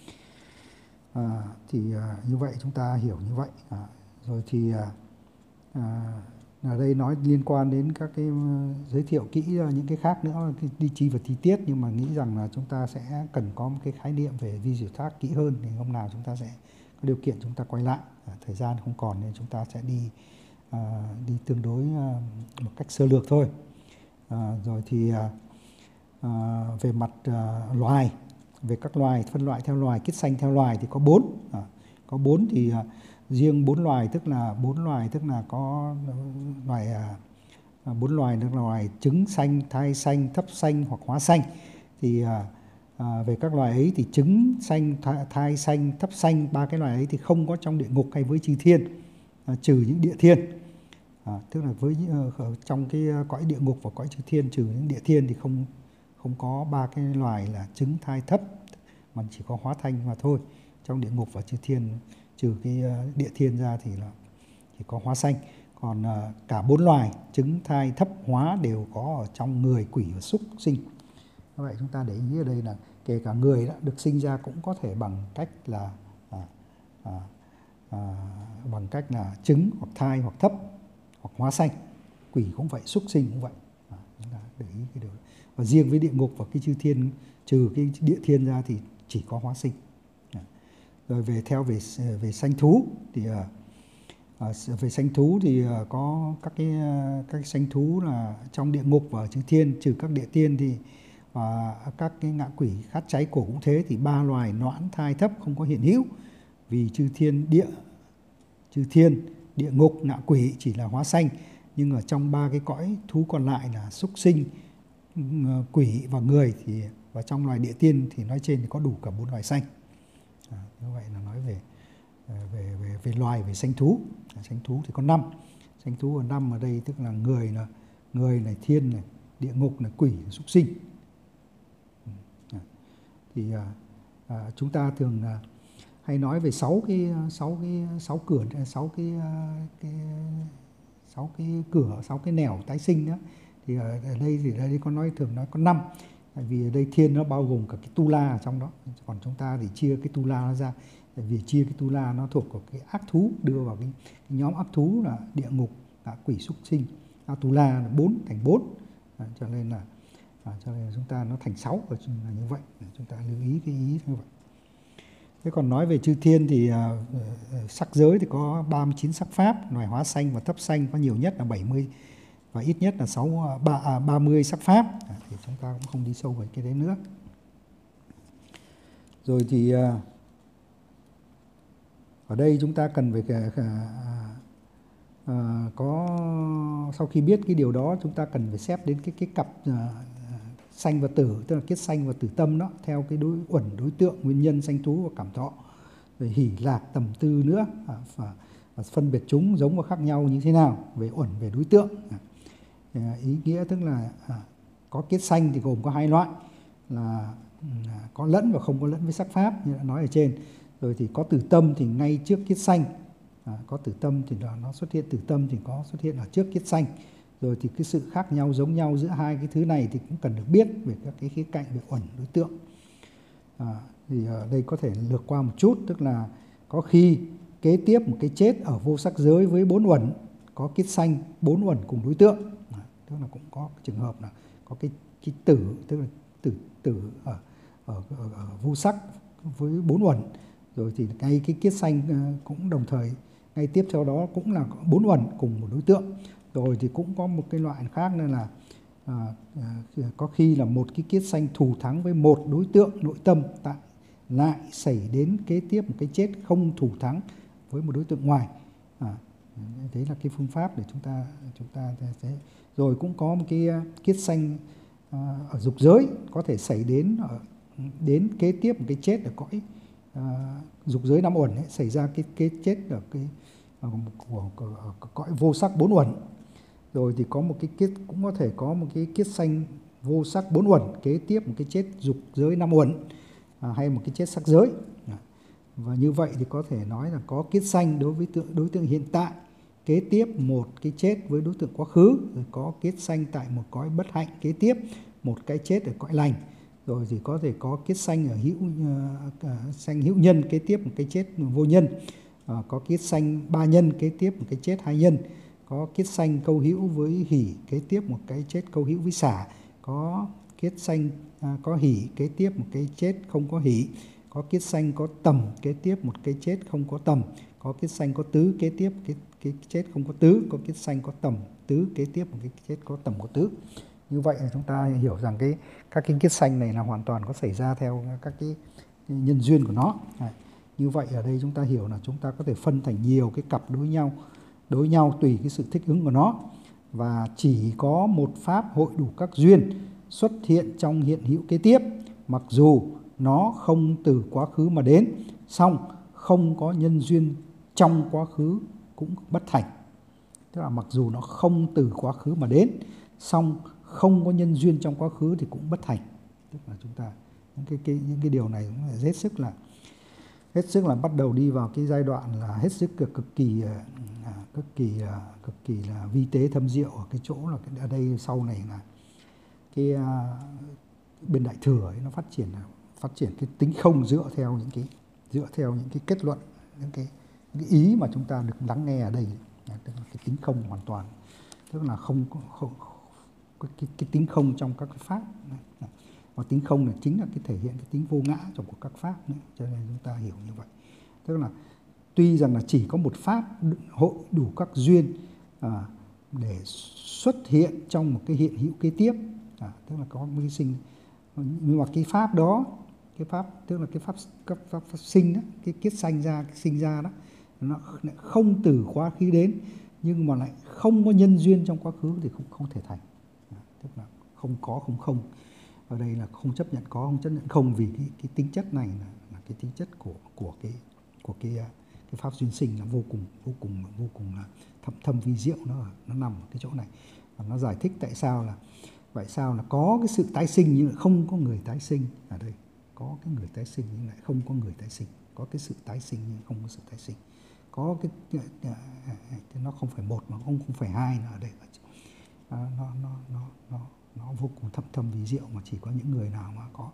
À, thì à, như vậy chúng ta hiểu như vậy. À, rồi thì à, à, ở đây nói liên quan đến các cái giới thiệu kỹ những cái khác nữa, cái đi chi và chi tiết, nhưng mà nghĩ rằng là chúng ta sẽ cần có một cái khái niệm về vi diệu thác kỹ hơn, thì hôm nào chúng ta sẽ có điều kiện chúng ta quay lại. À, thời gian không còn nên chúng ta sẽ đi à, đi tương đối à, một cách sơ lược thôi. À, rồi thì à, à, về mặt à, loài, về các loài, phân loại theo loài, kiết sanh theo loài thì có bốn. À, có bốn thì à, riêng bốn loài tức là bốn loài tức là có loài à, bốn loài tức là loài trứng sanh, thai sanh, thấp sanh hoặc hóa sanh. Thì à, à, về các loài ấy thì trứng sanh, thai, thai sanh, thấp sanh, ba cái loài ấy thì không có trong địa ngục hay với chư thiên, à, trừ những địa thiên. À, tức là với uh, trong cái cõi địa ngục và cõi chư thiên, trừ những địa thiên thì không không có ba cái loài là trứng, thai, thấp, mà chỉ có hóa thanh mà thôi. Trong địa ngục và chư thiên, trừ cái uh, địa thiên ra thì là chỉ có hóa sanh. Còn uh, cả bốn loài trứng, thai, thấp, hóa đều có ở trong người, quỷ và súc sinh. Như vậy chúng ta để ý ở đây là kể cả người đó được sinh ra cũng có thể bằng cách là à, à, à, bằng cách là trứng hoặc thai hoặc thấp hoặc hóa sanh. Quỷ cũng vậy, súc sinh cũng vậy. À, chúng ta để ý cái điều đó. Và riêng với địa ngục và cái chư thiên, trừ cái địa thiên ra thì chỉ có hóa sinh. À, rồi về theo về về sanh thú thì à, à, về sanh thú thì à, có các cái các cái sanh thú là trong địa ngục và chư thiên, trừ các địa tiên thì và các cái ngạ quỷ khát cháy cổ cũng thế, thì ba loài noãn, thai, thấp không có hiện hữu, vì chư thiên địa chư thiên địa ngục, ngạ quỷ chỉ là hóa sanh. Nhưng ở trong ba cái cõi thú còn lại là súc sinh, quỷ và người thì và trong loài địa tiên thì nói trên thì có đủ cả bốn loài sanh. À, như vậy là nói về về về về loài, về sanh thú. À, sanh thú thì có năm. Sanh thú ở năm ở đây tức là người là người này, thiên này, địa ngục này, quỷ, súc sinh. À, thì à, à, chúng ta thường à, hay nói về sáu cái sáu cái sáu cửa sáu cái cái sáu cái cửa sáu cái nẻo tái sinh đó. Thì ở đây thì ở đây có nói thường nói có năm, tại vì ở đây thiên nó bao gồm cả cái tu la ở trong đó, còn chúng ta thì chia cái tu la nó ra, tại vì chia cái tu la nó thuộc vào cái ác thú, đưa vào cái, cái nhóm ác thú là địa ngục, là quỷ, súc sinh, tu la là bốn thành bốn, à, cho nên là à, cho nên là chúng ta nó thành sáu và là như vậy, chúng ta lưu ý cái ý như vậy. Thế còn nói về chư thiên thì uh, sắc giới thì có ba mươi chín sắc pháp, loài hóa sanh và thấp sanh có nhiều nhất là bảy mươi và ít nhất là sáu, ba, à, ba mươi sắc pháp. À, thì chúng ta cũng không đi sâu về cái đấy nữa. Rồi thì uh, ở đây chúng ta cần phải uh, uh, có sau khi biết cái điều đó chúng ta cần phải xét đến cái cái cặp uh, sanh và tử, tức là kiết sanh và tử tâm đó, theo cái đối uẩn, đối tượng, nguyên nhân, sanh thú và cảm thọ, rồi hỷ lạc, tầm tư nữa, à, và, và phân biệt chúng giống và khác nhau như thế nào về uẩn, về đối tượng. À, ý nghĩa tức là à, có kiết sanh thì gồm có hai loại là à, có lẫn và không có lẫn với sắc pháp như đã nói ở trên. Rồi thì có tử tâm thì ngay trước kiết sanh, à, có tử tâm thì nó xuất hiện, tử tâm thì có xuất hiện ở trước kiết sanh. Rồi thì cái sự khác nhau, giống nhau giữa hai cái thứ này thì cũng cần được biết về các cái khía cạnh về uẩn, đối tượng. À, thì ở đây có thể lược qua một chút, tức là có khi kế tiếp một cái chết ở vô sắc giới với bốn uẩn, có kiết sanh, bốn uẩn cùng đối tượng. À, tức là cũng có trường hợp là có cái, cái tử, tức là tử tử ở, ở, ở, ở vô sắc với bốn uẩn. Rồi thì ngay cái kiết sanh cũng đồng thời, ngay tiếp theo đó cũng là bốn uẩn cùng một đối tượng. Rồi thì cũng có một cái loại khác nên là à, à, có khi là một cái kiết sanh thù thắng với một đối tượng nội tâm, tại lại xảy đến kế tiếp một cái chết không thù thắng với một đối tượng ngoài. À, đấy là cái phương pháp để chúng ta chúng ta sẽ. Rồi cũng có một cái kiết sanh à, ở dục giới có thể xảy đến ở, đến kế tiếp một cái chết ở cõi uh, dục giới năm uẩn ấy, xảy ra cái cái chết ở cái uh, của, của, của cõi vô sắc bốn uẩn. Rồi thì có một cái kiết, cũng có thể có một cái kiết sanh vô sắc bốn uẩn kế tiếp một cái chết dục giới năm uẩn, à, hay một cái chết sắc giới. Và như vậy thì có thể nói là có kiết sanh đối với tượng, đối tượng hiện tại, kế tiếp một cái chết với đối tượng quá khứ, rồi có kiết sanh tại một cõi bất hạnh kế tiếp một cái chết ở cõi lành, rồi thì có thể có kiết sanh ở hữu uh, sanh hữu nhân kế tiếp một cái chết vô nhân, uh, có kiết sanh ba nhân kế tiếp một cái chết hai nhân, có kiết sanh câu hữu với hỷ kế tiếp một cái chết câu hữu với xả, có kiết sanh à, có hỷ kế tiếp một cái chết không có hỷ, có kiết sanh có tầm kế tiếp một cái chết không có tầm, có kiết sanh có tứ kế tiếp cái cái chết không có tứ, có kiết sanh có tầm tứ kế tiếp một cái chết có tầm có tứ. Như vậy là chúng ta hiểu rằng cái các cái kiết sanh này là hoàn toàn có xảy ra theo các cái nhân duyên của nó. À, như vậy ở đây chúng ta hiểu là chúng ta có thể phân thành nhiều cái cặp đối nhau đối nhau tùy cái sự thích ứng của nó, và chỉ có một pháp hội đủ các duyên xuất hiện trong hiện hữu kế tiếp, mặc dù nó không từ quá khứ mà đến, song không có nhân duyên trong quá khứ cũng bất thành. Tức là mặc dù nó không từ quá khứ mà đến, song không có nhân duyên trong quá khứ thì cũng bất thành. Tức là chúng ta những cái, cái những cái điều này cũng là hết sức là hết sức là bắt đầu đi vào cái giai đoạn là hết sức cực, cực kỳ cực kỳ cực kỳ là vi tế thâm diệu ở cái chỗ là cái, ở đây sau này là cái uh, bên Đại Thừa ấy, nó phát triển phát triển cái tính không dựa theo những cái dựa theo những cái kết luận, những cái, những cái ý mà chúng ta được lắng nghe ở đây, tức là cái tính không hoàn toàn, tức là không không cái, cái tính không trong các cái pháp, và tính không là chính là cái thể hiện cái tính vô ngã trong của các pháp nữa. Cho nên chúng ta hiểu như vậy, tức là tuy rằng là chỉ có một pháp hội đủ các duyên à, để xuất hiện trong một cái hiện hữu kế tiếp, à, tức là có một cái sinh, nhưng mà cái pháp đó, cái pháp tức là cái pháp các pháp, pháp sinh đó, cái kiết sanh ra, cái sinh ra đó, nó không từ quá khứ đến, nhưng mà lại không có nhân duyên trong quá khứ thì không không thể thành, à, tức là không có không không. Ở đây là không chấp nhận có, không chấp nhận không, vì cái, cái tính chất này là, là cái tính chất của của cái của cái cái pháp duyên sinh là vô cùng vô cùng vô cùng là thâm thâm vi diệu, nó nó nằm ở cái chỗ này, và nó giải thích tại sao là vậy sao là có cái sự tái sinh nhưng không có người tái sinh. Ở đây có cái người tái sinh nhưng lại không có người tái sinh, có cái sự tái sinh nhưng không có sự tái sinh, có cái, cái, cái nó không phải một mà không không phải hai nữa. Ở đây nó nó nó nó nó nó vô cùng thâm thâm vi diệu, mà chỉ có những người nào mà có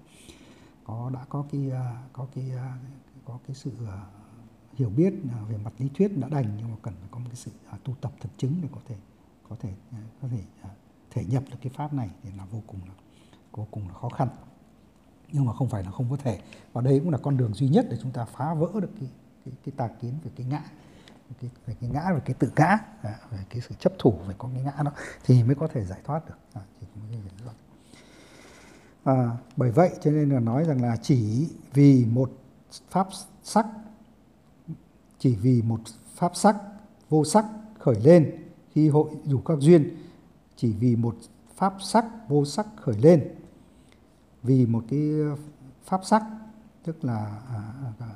có đã có cái có cái có cái sự hiểu biết về mặt lý thuyết đã đành, nhưng mà cần phải có một cái sự tu tập thực chứng để có thể có thể có thể thể nhập được cái pháp này, thì là vô cùng là vô cùng là khó khăn, nhưng mà không phải là không có thể. Và đây cũng là con đường duy nhất để chúng ta phá vỡ được cái cái, cái tà kiến về cái ngã, về cái, về cái ngã, về cái tự ngã, về cái sự chấp thủ về có cái ngã đó, thì mới có thể giải thoát được. À, thì mới giải thoát. À, bởi vậy cho nên là nói rằng là chỉ vì một pháp sắc chỉ vì một pháp sắc vô sắc khởi lên khi hội đủ các duyên, chỉ vì một pháp sắc vô sắc khởi lên, vì một cái pháp sắc tức là à, à,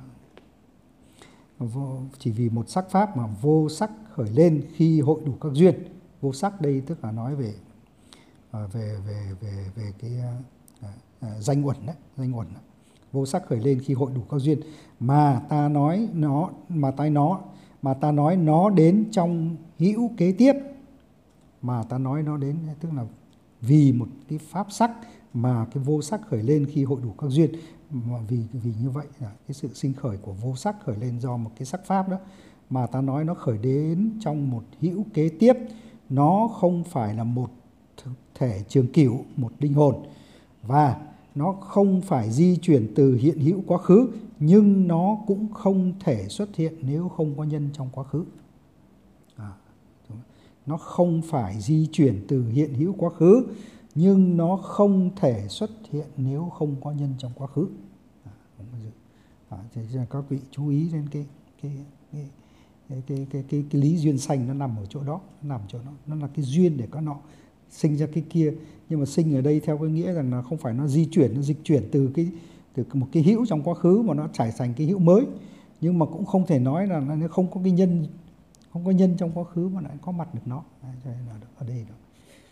vô, chỉ vì một sắc pháp mà vô sắc khởi lên khi hội đủ các duyên. Vô sắc đây tức là nói về à, về về về về cái à, à, danh uẩn đấy, danh uẩn đấy. Vô sắc khởi lên khi hội đủ các duyên, mà ta nói nó mà ta nó mà ta nói nó đến trong hữu kế tiếp, mà ta nói nó đến tức là vì một cái pháp sắc mà cái vô sắc khởi lên khi hội đủ các duyên, mà vì vì như vậy là cái sự sinh khởi của vô sắc khởi lên do một cái sắc pháp đó, mà ta nói nó khởi đến trong một hữu kế tiếp, nó không phải là một thể trường cửu, một linh hồn, và nó không phải di chuyển từ hiện hữu quá khứ, nhưng nó cũng không thể xuất hiện nếu không có nhân trong quá khứ. À, nó không phải di chuyển từ hiện hữu quá khứ, nhưng nó không thể xuất hiện nếu không có nhân trong quá khứ. À, à, thì các vị chú ý đến cái cái cái cái cái cái, cái, cái lý duyên sanh nó nằm ở chỗ đó, nó nằm chỗ đó, nó là cái duyên để có nó sinh ra cái kia. Nhưng mà sinh ở đây theo cái nghĩa rằng là không phải nó di chuyển, nó dịch chuyển từ cái từ một cái hữu trong quá khứ mà nó trải thành cái hữu mới, nhưng mà cũng không thể nói là nó không có cái nhân, không có nhân trong quá khứ mà lại có mặt được nó. Đấy, là ở đây đó.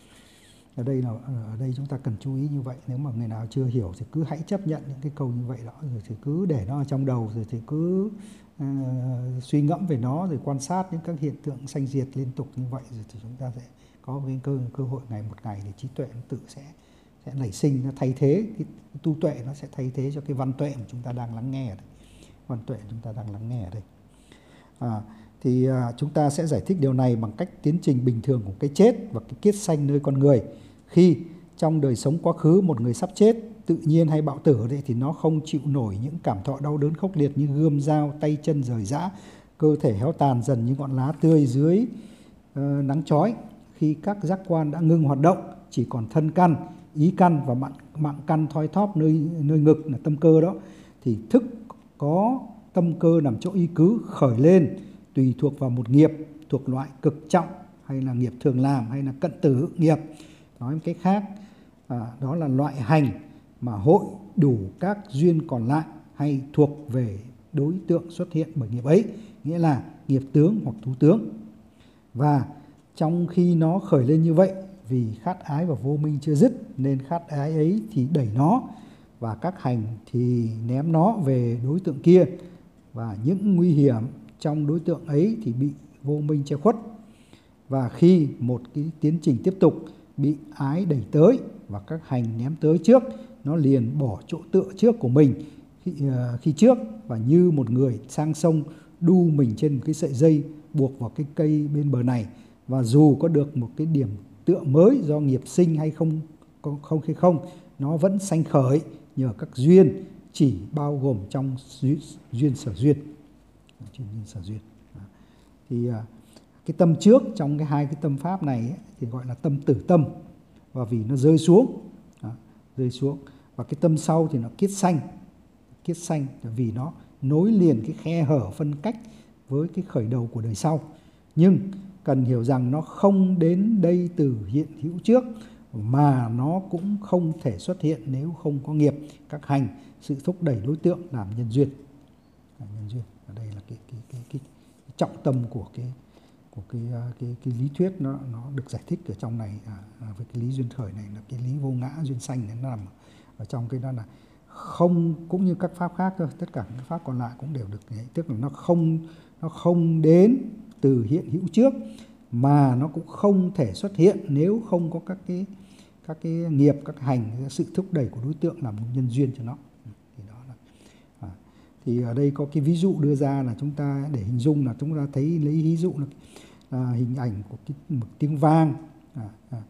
Ở đây là ở đây chúng ta cần chú ý như vậy. Nếu mà người nào chưa hiểu thì cứ hãy chấp nhận những cái câu như vậy đó, rồi thì cứ để nó ở trong đầu, rồi thì cứ uh, suy ngẫm về nó, rồi quan sát những các hiện tượng sanh diệt liên tục như vậy, rồi thì chúng ta sẽ có cái cơ cơ hội ngày một ngày để trí tuệ nó tự sẽ sẽ nảy sinh, nó thay thế cái, cái tu tuệ, nó sẽ thay thế cho cái văn tuệ mà chúng ta đang lắng nghe ở đây. Văn tuệ chúng ta đang lắng nghe ở đây. À, thì à, chúng ta sẽ giải thích điều này bằng cách tiến trình bình thường của cái chết và cái kiết sanh nơi con người. Khi trong đời sống quá khứ một người sắp chết, tự nhiên hay bạo tử đấy, thì nó không chịu nổi những cảm thọ đau đớn khốc liệt như gươm dao, tay chân rời rã, cơ thể héo tàn dần như ngọn lá tươi dưới uh, nắng chói. Khi các giác quan đã ngưng hoạt động, chỉ còn thân căn, ý căn và mạng, mạng căn thoi thóp nơi, nơi ngực là tâm cơ đó, thì thức có tâm cơ nằm chỗ ý cứ khởi lên, tùy thuộc vào một nghiệp thuộc loại cực trọng, hay là nghiệp thường làm, hay là cận tử nghiệp. Nói một cách khác, à, đó là loại hành mà hội đủ các duyên còn lại, hay thuộc về đối tượng xuất hiện bởi nghiệp ấy, nghĩa là nghiệp tướng hoặc thú tướng. Và trong khi nó khởi lên như vậy, vì khát ái và vô minh chưa dứt, nên khát ái ấy thì đẩy nó, và các hành thì ném nó về đối tượng kia, và những nguy hiểm trong đối tượng ấy thì bị vô minh che khuất. Và khi một cái tiến trình tiếp tục bị ái đẩy tới và các hành ném tới trước, nó liền bỏ chỗ tựa trước của mình khi, uh, khi trước, và như một người sang sông đu mình trên một cái sợi dây buộc vào cái cây bên bờ này, và dù có được một cái điểm tựa mới do nghiệp sinh hay không không hay không, nó vẫn sanh khởi nhờ các duyên chỉ bao gồm trong duyên, duyên sở duyên. Duyên sở duyên. Thì uh, cái tâm trước trong cái hai cái tâm pháp này ấy, thì gọi là tâm tử tâm, và vì nó rơi xuống, đó, rơi xuống. Và cái tâm sau thì nó kiết sanh, kiết sanh vì nó nối liền cái khe hở phân cách với cái khởi đầu của đời sau. Nhưng cần hiểu rằng nó không đến đây từ hiện hữu trước, mà nó cũng không thể xuất hiện nếu không có nghiệp, các hành, sự thúc đẩy đối tượng làm nhân duyên. À, nhân duyên ở đây là cái cái cái, cái, cái trọng tâm của cái của cái cái cái lý thuyết, nó nó được giải thích ở trong này. À, với cái lý duyên khởi này là cái lý vô ngã duyên sanh, nó nằm ở trong cái đó là không, cũng như các pháp khác thôi, tất cả các pháp còn lại cũng đều được đấy, tức là nó không nó không đến từ hiện hữu trước, mà nó cũng không thể xuất hiện nếu không có các cái các cái nghiệp, các hành, sự thúc đẩy của đối tượng làm nhân duyên cho nó. Thì đó là à, thì ở đây có cái ví dụ đưa ra là chúng ta để hình dung, là chúng ta thấy lấy ví dụ là à, hình ảnh của cái, một tiếng vang à, à,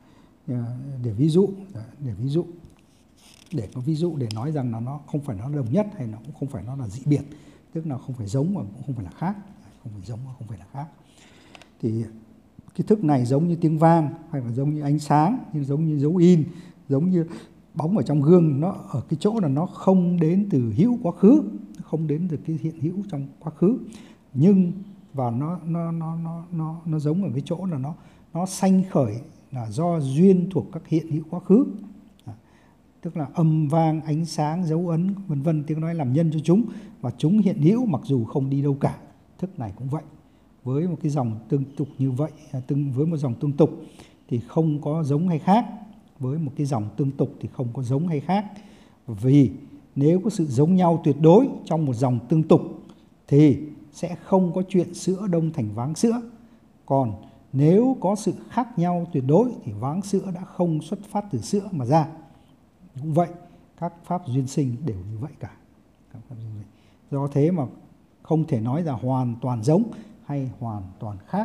để ví dụ để ví dụ để có ví dụ để nói rằng là nó không phải nó đồng nhất, hay nó cũng không phải nó là dị biệt, tức là không phải giống mà cũng không phải là khác, không phải giống mà không phải là khác. Thì cái thức này giống như tiếng vang, hay là giống như ánh sáng, nhưng giống như dấu in, giống như bóng ở trong gương, nó ở cái chỗ là nó không đến từ hữu quá khứ, không đến từ cái hiện hữu trong quá khứ, nhưng và nó nó nó nó nó nó giống ở cái chỗ là nó nó sanh khởi là do duyên thuộc các hiện hữu quá khứ. À, tức là âm vang, ánh sáng, dấu ấn, vân vân, tiếng nói làm nhân cho chúng, và chúng hiện hữu mặc dù không đi đâu cả. Thức này cũng vậy, với một cái dòng tương tục như vậy, tương với một dòng tương tục thì không có giống hay khác, với một cái dòng tương tục thì không có giống hay khác. Vì nếu có sự giống nhau tuyệt đối trong một dòng tương tục thì sẽ không có chuyện sữa đông thành váng sữa. Còn nếu có sự khác nhau tuyệt đối thì váng sữa đã không xuất phát từ sữa mà ra. Cũng vậy, các pháp duyên sinh đều như vậy cả. Các pháp duyên sinh. Do thế mà không thể nói là hoàn toàn giống hay hoàn toàn khác.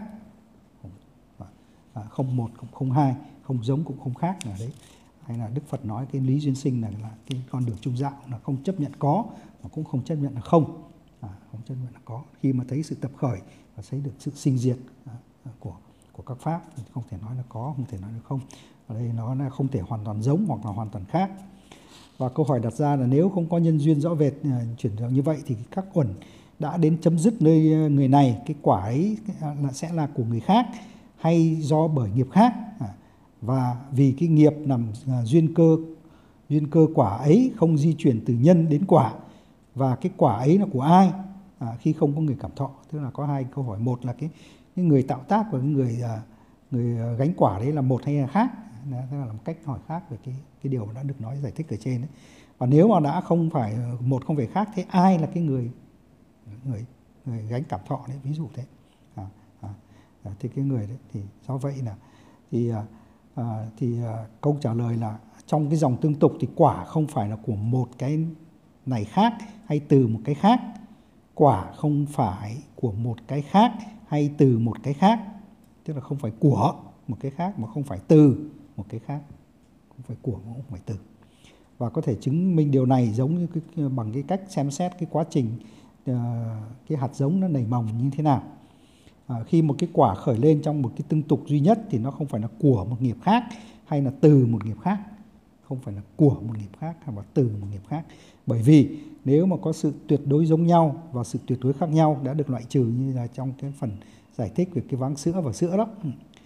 Không một cũng không hai, không giống cũng không khác là đấy. Hay là Đức Phật nói cái lý duyên sinh này là cái con đường trung đạo, là không chấp nhận có mà cũng không chấp nhận là không. À, không chấp nhận là có. Khi mà thấy sự tập khởi và thấy được sự sinh diệt à, của của các pháp thì không thể nói là có, không thể nói là không. Ở đây nó là không thể hoàn toàn giống hoặc là hoàn toàn khác. Và câu hỏi đặt ra là nếu không có nhân duyên rõ rệt uh, chuyển động như vậy thì các uẩn đã đến chấm dứt nơi người này, cái quả ấy là sẽ là của người khác, hay do bởi nghiệp khác. À, và vì cái nghiệp nằm uh, duyên cơ duyên cơ quả ấy không di chuyển từ nhân đến quả, và cái quả ấy là của ai à, khi không có người cảm thọ. Tức là có hai câu hỏi, một là cái, cái người tạo tác và cái người người gánh quả đấy là một hay là khác. Đó là một cách hỏi khác về cái cái điều đã được nói giải thích ở trên đấy. Và nếu mà đã không phải một không phải khác, thế ai là cái người người, người gánh cảm thọ đấy, ví dụ thế. À, à, à, thì cái người đấy thì do vậy là thì à, thì à, câu trả lời là trong cái dòng tương tục thì quả không phải là của một cái này khác hay từ một cái khác. Quả không phải của một cái khác hay từ một cái khác. Tức là không phải của một cái khác mà không phải từ một cái khác. Không phải của mà không phải từ. Và có thể chứng minh điều này giống như cái, bằng cái cách xem xét cái quá trình uh, cái hạt giống nó nảy mầm như thế nào. À, khi một cái quả khởi lên trong một cái tương tục duy nhất thì nó không phải là của một nghiệp khác hay là từ một nghiệp khác. Không phải là của một nghiệp khác hay là từ một nghiệp khác. Bởi vì nếu mà có sự tuyệt đối giống nhau và sự tuyệt đối khác nhau đã được loại trừ như là trong cái phần giải thích về cái váng sữa và sữa đó.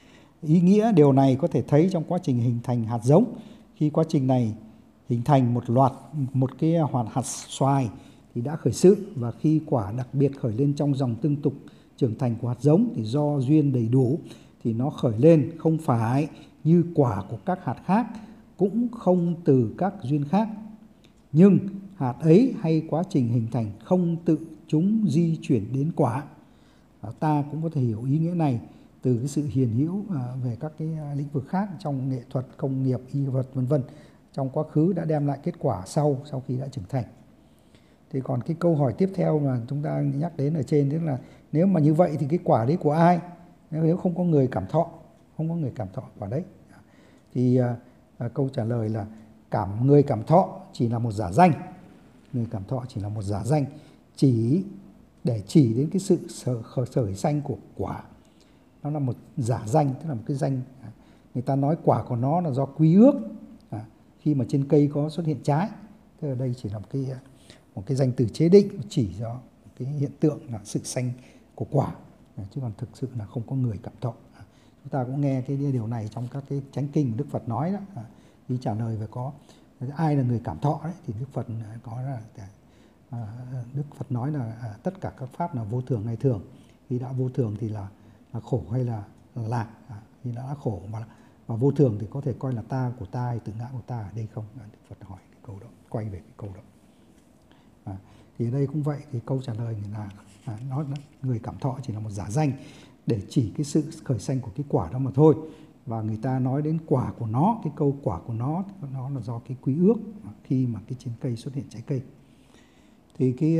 Ý nghĩa điều này có thể thấy trong quá trình hình thành hạt giống. Khi quá trình này hình thành một loạt, một cái hoàn hạt xoài thì đã khởi sự, và khi quả đặc biệt khởi lên trong dòng tương tục trưởng thành của hạt giống thì do duyên đầy đủ thì nó khởi lên không phải như quả của các hạt khác, cũng không từ các duyên khác. Nhưng hạt ấy hay quá trình hình thành không tự chúng di chuyển đến quả. Ta cũng có thể hiểu ý nghĩa này từ cái sự hiển hữu về các cái lĩnh vực khác trong nghệ thuật, công nghiệp, y vật vân vân trong quá khứ đã đem lại kết quả sau sau khi đã trưởng thành. Thì còn cái câu hỏi tiếp theo mà chúng ta nhắc đến ở trên, tức là nếu mà như vậy thì cái quả đấy của ai? Nếu không có người cảm thọ, không có người cảm thọ quả đấy, thì à, câu trả lời là cảm người cảm thọ chỉ là một giả danh. Người cảm thọ chỉ là một giả danh, chỉ để chỉ đến cái sự sở khởi sanh của quả. Nó là một giả danh, tức là một cái danh. Người ta nói quả của nó là do quy ước à, khi mà trên cây có xuất hiện trái. Thế ở đây chỉ là một cái một cái danh từ chế định chỉ cho cái hiện tượng là sự sanh của quả, chứ còn thực sự là không có người cảm thọ. Chúng ta cũng nghe cái điều này trong các cái chánh kinh Đức Phật nói đó. Khi trả lời về có ai là người cảm thọ đấy, thì Đức Phật có là Đức Phật nói là tất cả các pháp là vô thường hay thường. Khi đã vô thường thì là, là khổ hay là, là lạc. Khi đã khổ mà và vô thường thì có thể coi là ta của ta hay tự ngã của ta ở đây không? Đức Phật hỏi cái câu đó, quay về cái câu đó. À, thì ở đây cũng vậy, thì câu trả lời là à, nó người cảm thọ chỉ là một giả danh để chỉ cái sự khởi sanh của cái quả đó mà thôi. Và người ta nói đến quả của nó, cái câu quả của nó nó là do cái quy ước khi mà cái trên cây xuất hiện trái cây. Thì cái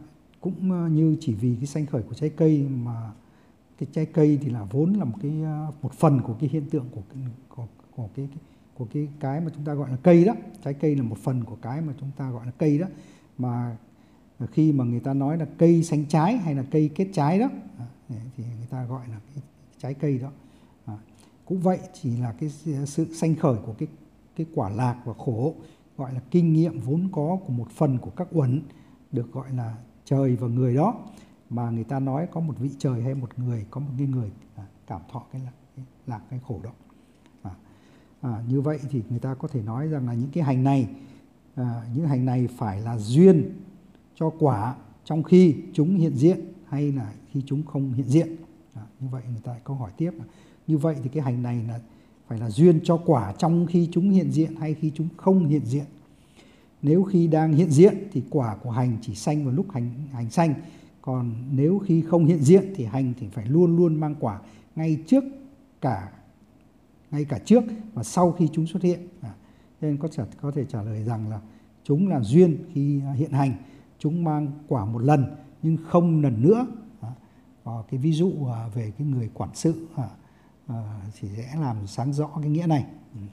cũng như chỉ vì cái sanh khởi của trái cây mà cái trái cây thì là vốn là một cái một phần của cái hiện tượng của cái, của, của cái của cái cái mà chúng ta gọi là cây đó. Trái cây là một phần của cái mà chúng ta gọi là cây đó. Mà khi mà người ta nói là cây sanh trái hay là cây kết trái đó thì người ta gọi là cái trái cây đó. À, cũng vậy, chỉ là cái sự sanh khởi của cái cái quả lạc và khổ, gọi là kinh nghiệm vốn có của một phần của các uẩn, được gọi là trời và người đó, mà người ta nói có một vị trời hay một người, có một cái người à, cảm thọ cái lạc, cái lạc cái khổ đó. À, à, như vậy thì người ta có thể nói rằng là những cái hành này, à, những hành này phải là duyên cho quả trong khi chúng hiện diện hay là khi chúng không hiện diện. À, như vậy người ta câu hỏi tiếp là như vậy thì cái hành này là phải là duyên cho quả trong khi chúng hiện diện hay khi chúng không hiện diện. Nếu khi đang hiện diện thì quả của hành chỉ sanh vào lúc hành hành sanh, còn nếu khi không hiện diện thì hành thì phải luôn luôn mang quả ngay trước cả ngay cả trước và sau khi chúng xuất hiện. À, nên có thể có thể trả lời rằng là chúng là duyên khi hiện hành, chúng mang quả một lần nhưng không lần nữa. À, và cái ví dụ về cái người quản sự à, à, thì sẽ làm sáng rõ cái nghĩa này.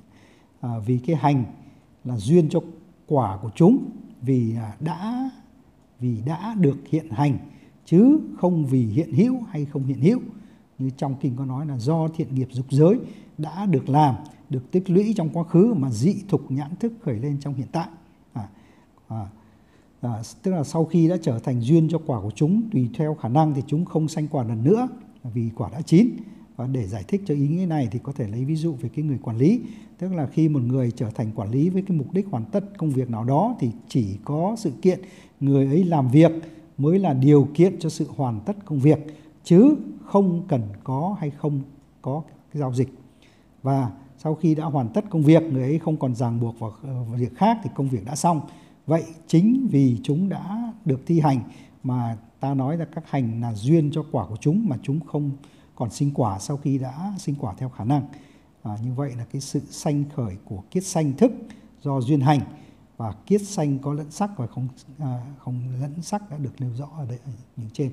À, vì cái hành là duyên cho quả của chúng vì đã vì đã được hiện hành chứ không vì hiện hữu hay không hiện hữu. Như trong kinh có nói là do thiện nghiệp dục giới đã được làm, được tích lũy trong quá khứ mà dị thục nhãn thức khởi lên trong hiện tại. À, à, à, tức là sau khi đã trở thành duyên cho quả của chúng, tùy theo khả năng thì chúng không sanh quả lần nữa vì quả đã chín. Và để giải thích cho ý nghĩa này thì có thể lấy ví dụ về cái người quản lý. Tức là khi một người trở thành quản lý với cái mục đích hoàn tất công việc nào đó thì chỉ có sự kiện người ấy làm việc mới là điều kiện cho sự hoàn tất công việc, chứ không cần có hay không có cái giao dịch. Và sau khi đã hoàn tất công việc, người ấy không còn ràng buộc vào việc khác thì công việc đã xong. Vậy chính vì chúng đã được thi hành mà ta nói là các hành là duyên cho quả của chúng, mà chúng không còn sinh quả sau khi đã sinh quả theo khả năng. À, như vậy là cái sự sanh khởi của kiết sanh thức do duyên hành, và kiết sanh có lẫn sắc và không à, không lẫn sắc đã được nêu rõ ở đây như trên.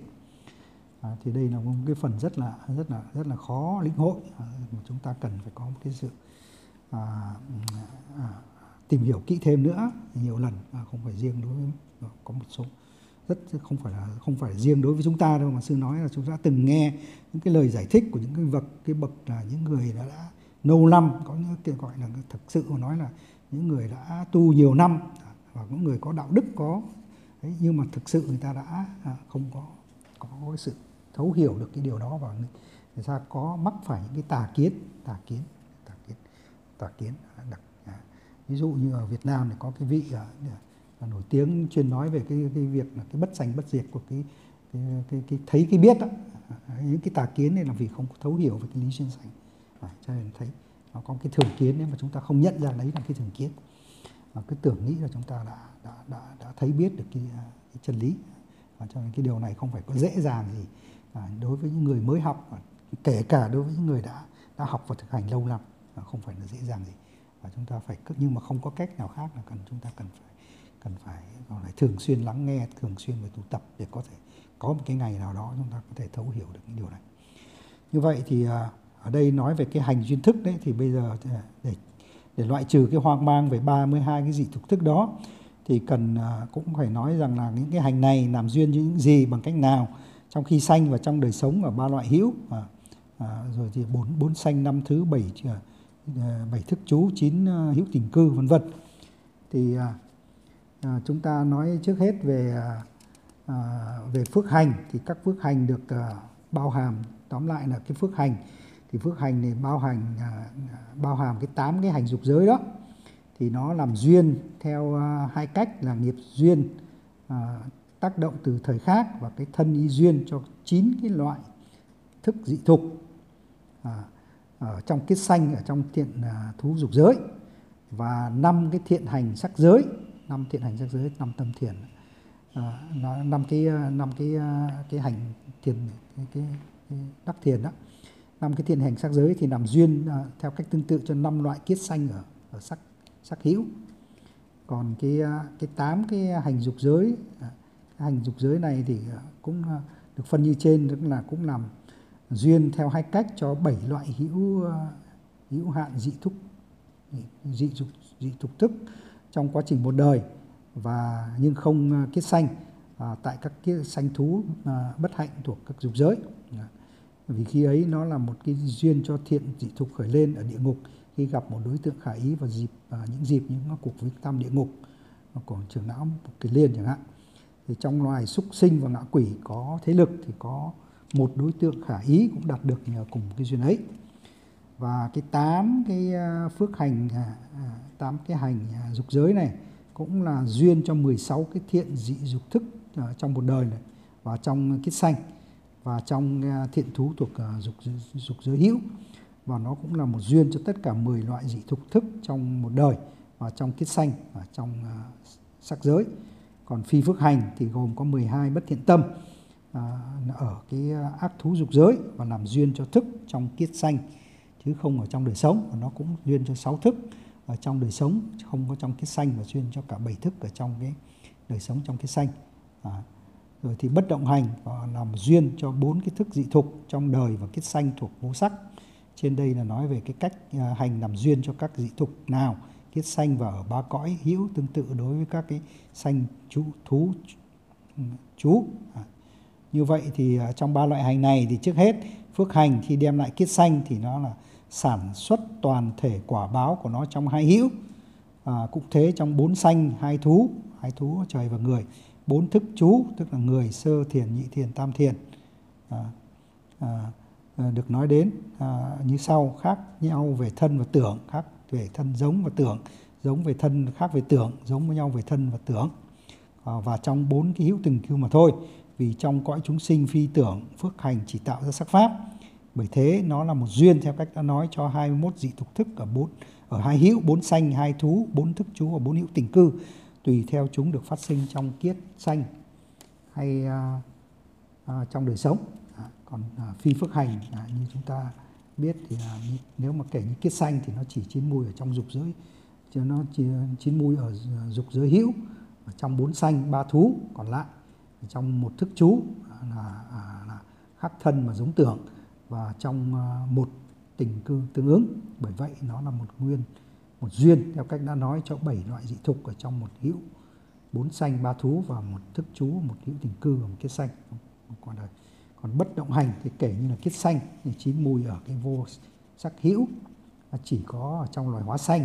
À, thì đây là một cái phần rất là rất là rất là khó lĩnh hội, à, mà chúng ta cần phải có một cái sự à, à, tìm hiểu kỹ thêm nữa nhiều lần, à, không phải riêng đối với có một số rất không phải là không phải riêng đối với chúng ta đâu, mà sư nói là chúng ta từng nghe những cái lời giải thích của những cái bậc cái bậc là những người đã, đã lâu năm, có những cái gọi là thực sự mà nói là những người đã tu nhiều năm và những người có đạo đức có đấy, nhưng mà thực sự người ta đã à, không có có cái sự thấu hiểu được cái điều đó, và người ta có mắc phải những cái tà kiến tà kiến tà kiến tà kiến đặc à. Ví dụ như ở Việt Nam thì có cái vị à, nổi tiếng chuyên nói về cái cái việc là cái bất sanh bất diệt của cái cái, cái, cái thấy cái biết đó. Những cái tà kiến này là vì không thấu hiểu về cái lý duyên sanh, à, cho nên thấy nó có cái thường kiến đấy mà chúng ta không nhận ra lấy là cái thường kiến, mà cứ tưởng nghĩ là chúng ta đã đã đã, đã thấy biết được cái, cái chân lý, à, cho nên cái điều này không phải có dễ dàng gì à, đối với những người mới học, à, kể cả đối với những người đã đã học và thực hành lâu năm, à, không phải là dễ dàng gì, và chúng ta phải nhưng mà không có cách nào khác là cần chúng ta cần phải cần phải còn phải thường xuyên lắng nghe, thường xuyên phải tu tập để có thể có một cái ngày nào đó chúng ta có thể thấu hiểu được những điều này. Như vậy thì ở đây nói về cái hành duyên thức đấy, thì bây giờ để để loại trừ cái hoang mang về ba mươi hai cái dị tục thức đó thì cần cũng phải nói rằng là những cái hành này làm duyên với những gì, bằng cách nào, trong khi sanh và trong đời sống ở ba loại hữu, à, à, rồi thì bốn bốn sanh, năm thứ, bảy bảy thức chú, chín hữu tình cư, vân vân. Thì À, chúng ta nói trước hết về à, về phước hành, thì các phước hành được à, bao hàm, tóm lại là cái phước hành thì phước hành này bao hành à, bao hàm cái tám cái hành dục giới đó, thì nó làm duyên theo à, hai cách là nghiệp duyên à, tác động từ thời khác, và cái thân ý duyên cho chín cái loại thức dị thục à, ở trong kiết sanh, ở trong thiện à, thú dục giới, và năm cái thiện hành sắc giới, năm thiện hành sắc giới, năm tâm thiền, à, năm cái năm cái cái hành thiền, cái, cái, cái đắc thiền đó, năm cái thiện hành sắc giới thì làm duyên à, theo cách tương tự cho năm loại kiết sanh ở ở sắc sắc hữu. Còn cái cái tám cái hành dục giới, cái hành dục giới này thì cũng được phân như trên, tức là cũng làm duyên theo hai cách cho bảy loại hữu hữu hạn dị thúc dị dục dị thục thức trong quá trình một đời, và nhưng không kiết sanh à, tại các kiết sanh thú à, bất hạnh thuộc các dục giới, à, vì khi ấy nó là một cái duyên cho thiện dị thục khởi lên ở địa ngục khi gặp một đối tượng khả ý vào dịp à, những dịp những cuộc viếng thăm địa ngục của trưởng não Kỳ Liên chẳng hạn. Thì trong loài súc sinh và ngạ quỷ có thế lực thì có một đối tượng khả ý cũng đạt được nhờ cùng cái duyên ấy. Và cái tám cái phước hành, tám cái hành dục giới này cũng là duyên cho mười sáu cái thiện dị dục thức trong một đời này, và trong kiết sanh, và trong thiện thú thuộc dục dục giới hữu, và nó cũng là một duyên cho tất cả mười loại dị thục thức trong một đời, và trong kiết sanh và trong sắc giới. Còn phi phước hành thì gồm có mười hai bất thiện tâm ở cái ác thú dục giới, và làm duyên cho thức trong kiết sanh chứ không ở trong đời sống, và nó cũng duyên cho sáu thức ở trong đời sống, không có trong kiết sanh, và duyên cho cả bảy thức ở trong cái đời sống trong kiết sanh. À, rồi thì bất động hành và làm duyên cho bốn cái thức dị thục trong đời và kiết sanh thuộc vô sắc. Trên đây là nói về cái cách hành làm duyên cho các dị thục nào, kiết sanh và ở ba cõi hữu, tương tự đối với các cái sanh chú thú chú. À, như vậy thì trong ba loại hành này thì trước hết phước hành khi đem lại kiết sanh thì nó là sản xuất toàn thể quả báo của nó trong hai hữu, à, cũng thế trong bốn sanh, hai thú, hai thú trời và người, bốn thức chú tức là người, sơ thiền, nhị thiền, tam thiền, à, à, được nói đến như sau: khác nhau về thân và tưởng, khác về thân giống và tưởng, giống về thân khác về tưởng, giống với nhau về thân và tưởng, và trong bốn cái hữu tình cư mà thôi. Vì trong cõi chúng sinh phi tưởng phước hành chỉ tạo ra sắc pháp, bởi thế nó là một duyên theo cách đã nói cho hai mươi mốt dị tục thức ở bốn ở hai hữu, bốn sanh, hai thú, bốn thức chú và bốn hữu tình cư, tùy theo chúng được phát sinh trong kiết sanh hay à, à, trong đời sống. À, còn à, phi phước hành à, như chúng ta biết thì à, nếu mà kể như kiết sanh thì nó chỉ chín mùi ở trong dục giới, chứ nó chỉ chín mùi ở dục giới hữu, ở trong bốn sanh ba thú còn lại, trong một thức chú là, là, là khắc thân mà giống tưởng, và trong à, một tình cư tương ứng. Bởi vậy nó là một nguyên, một duyên theo cách đã nói cho bảy loại dị thục ở trong một hữu, bốn sanh ba thú, và một thức chú, một hữu tình cư và một kiết sanh. Còn, còn bất động hành thì kể như là kiết sanh, thì chín mùi ở cái vô sắc hữu, chỉ có ở trong loài hóa sanh,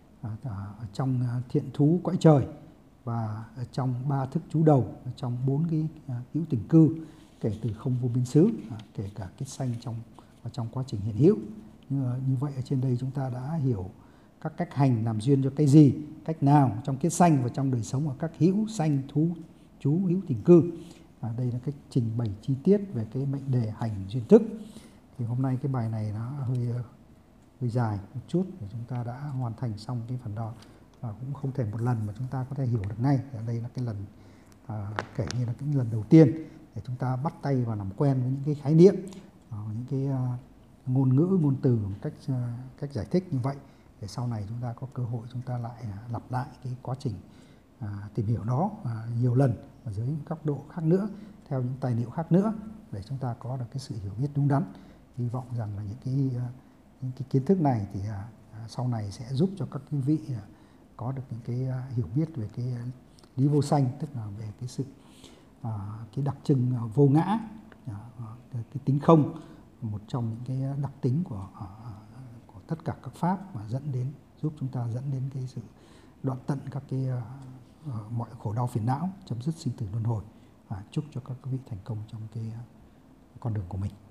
ở trong thiện thú cõi trời, và ở trong ba thức chú đầu, ở trong bốn cái hữu tình cư, kể từ không vô biên xứ, kể cả kiết sanh trong trong quá trình hiện hữu. Như, như vậy ở trên đây chúng ta đã hiểu các cách hành làm duyên cho cái gì, cách nào trong kiết sanh và trong đời sống ở các hữu sanh thú chú hữu tình cư. À, đây là cách trình bày chi tiết về cái mệnh đề hành duyên thức. Thì hôm nay cái bài này nó hơi hơi dài một chút, để chúng ta đã hoàn thành xong cái phần đó, và cũng không thể một lần mà chúng ta có thể hiểu được ngay. Ở đây là cái lần à, kể như là cái lần đầu tiên để chúng ta bắt tay và làm quen với những cái khái niệm, à, những cái à, ngôn ngữ, ngôn từ một cách à, cách giải thích như vậy, để sau này chúng ta có cơ hội chúng ta lại à, lặp lại cái quá trình à, tìm hiểu đó à, nhiều lần ở dưới những góc độ khác nữa, theo những tài liệu khác nữa, để chúng ta có được cái sự hiểu biết đúng đắn. Hy vọng rằng là những cái à, những cái kiến thức này thì à, sau này sẽ giúp cho các quý vị à, có được những cái à, hiểu biết về cái à, lý vô sanh, tức là về cái sự à, cái đặc trưng à, vô ngã, à, cái tính không, một trong những cái đặc tính của à, của tất cả các pháp, mà dẫn đến giúp chúng ta dẫn đến cái sự đoạn tận các cái uh, mọi khổ đau phiền não, chấm dứt sinh tử luân hồi. À, chúc cho các quý vị thành công trong cái uh, con đường của mình.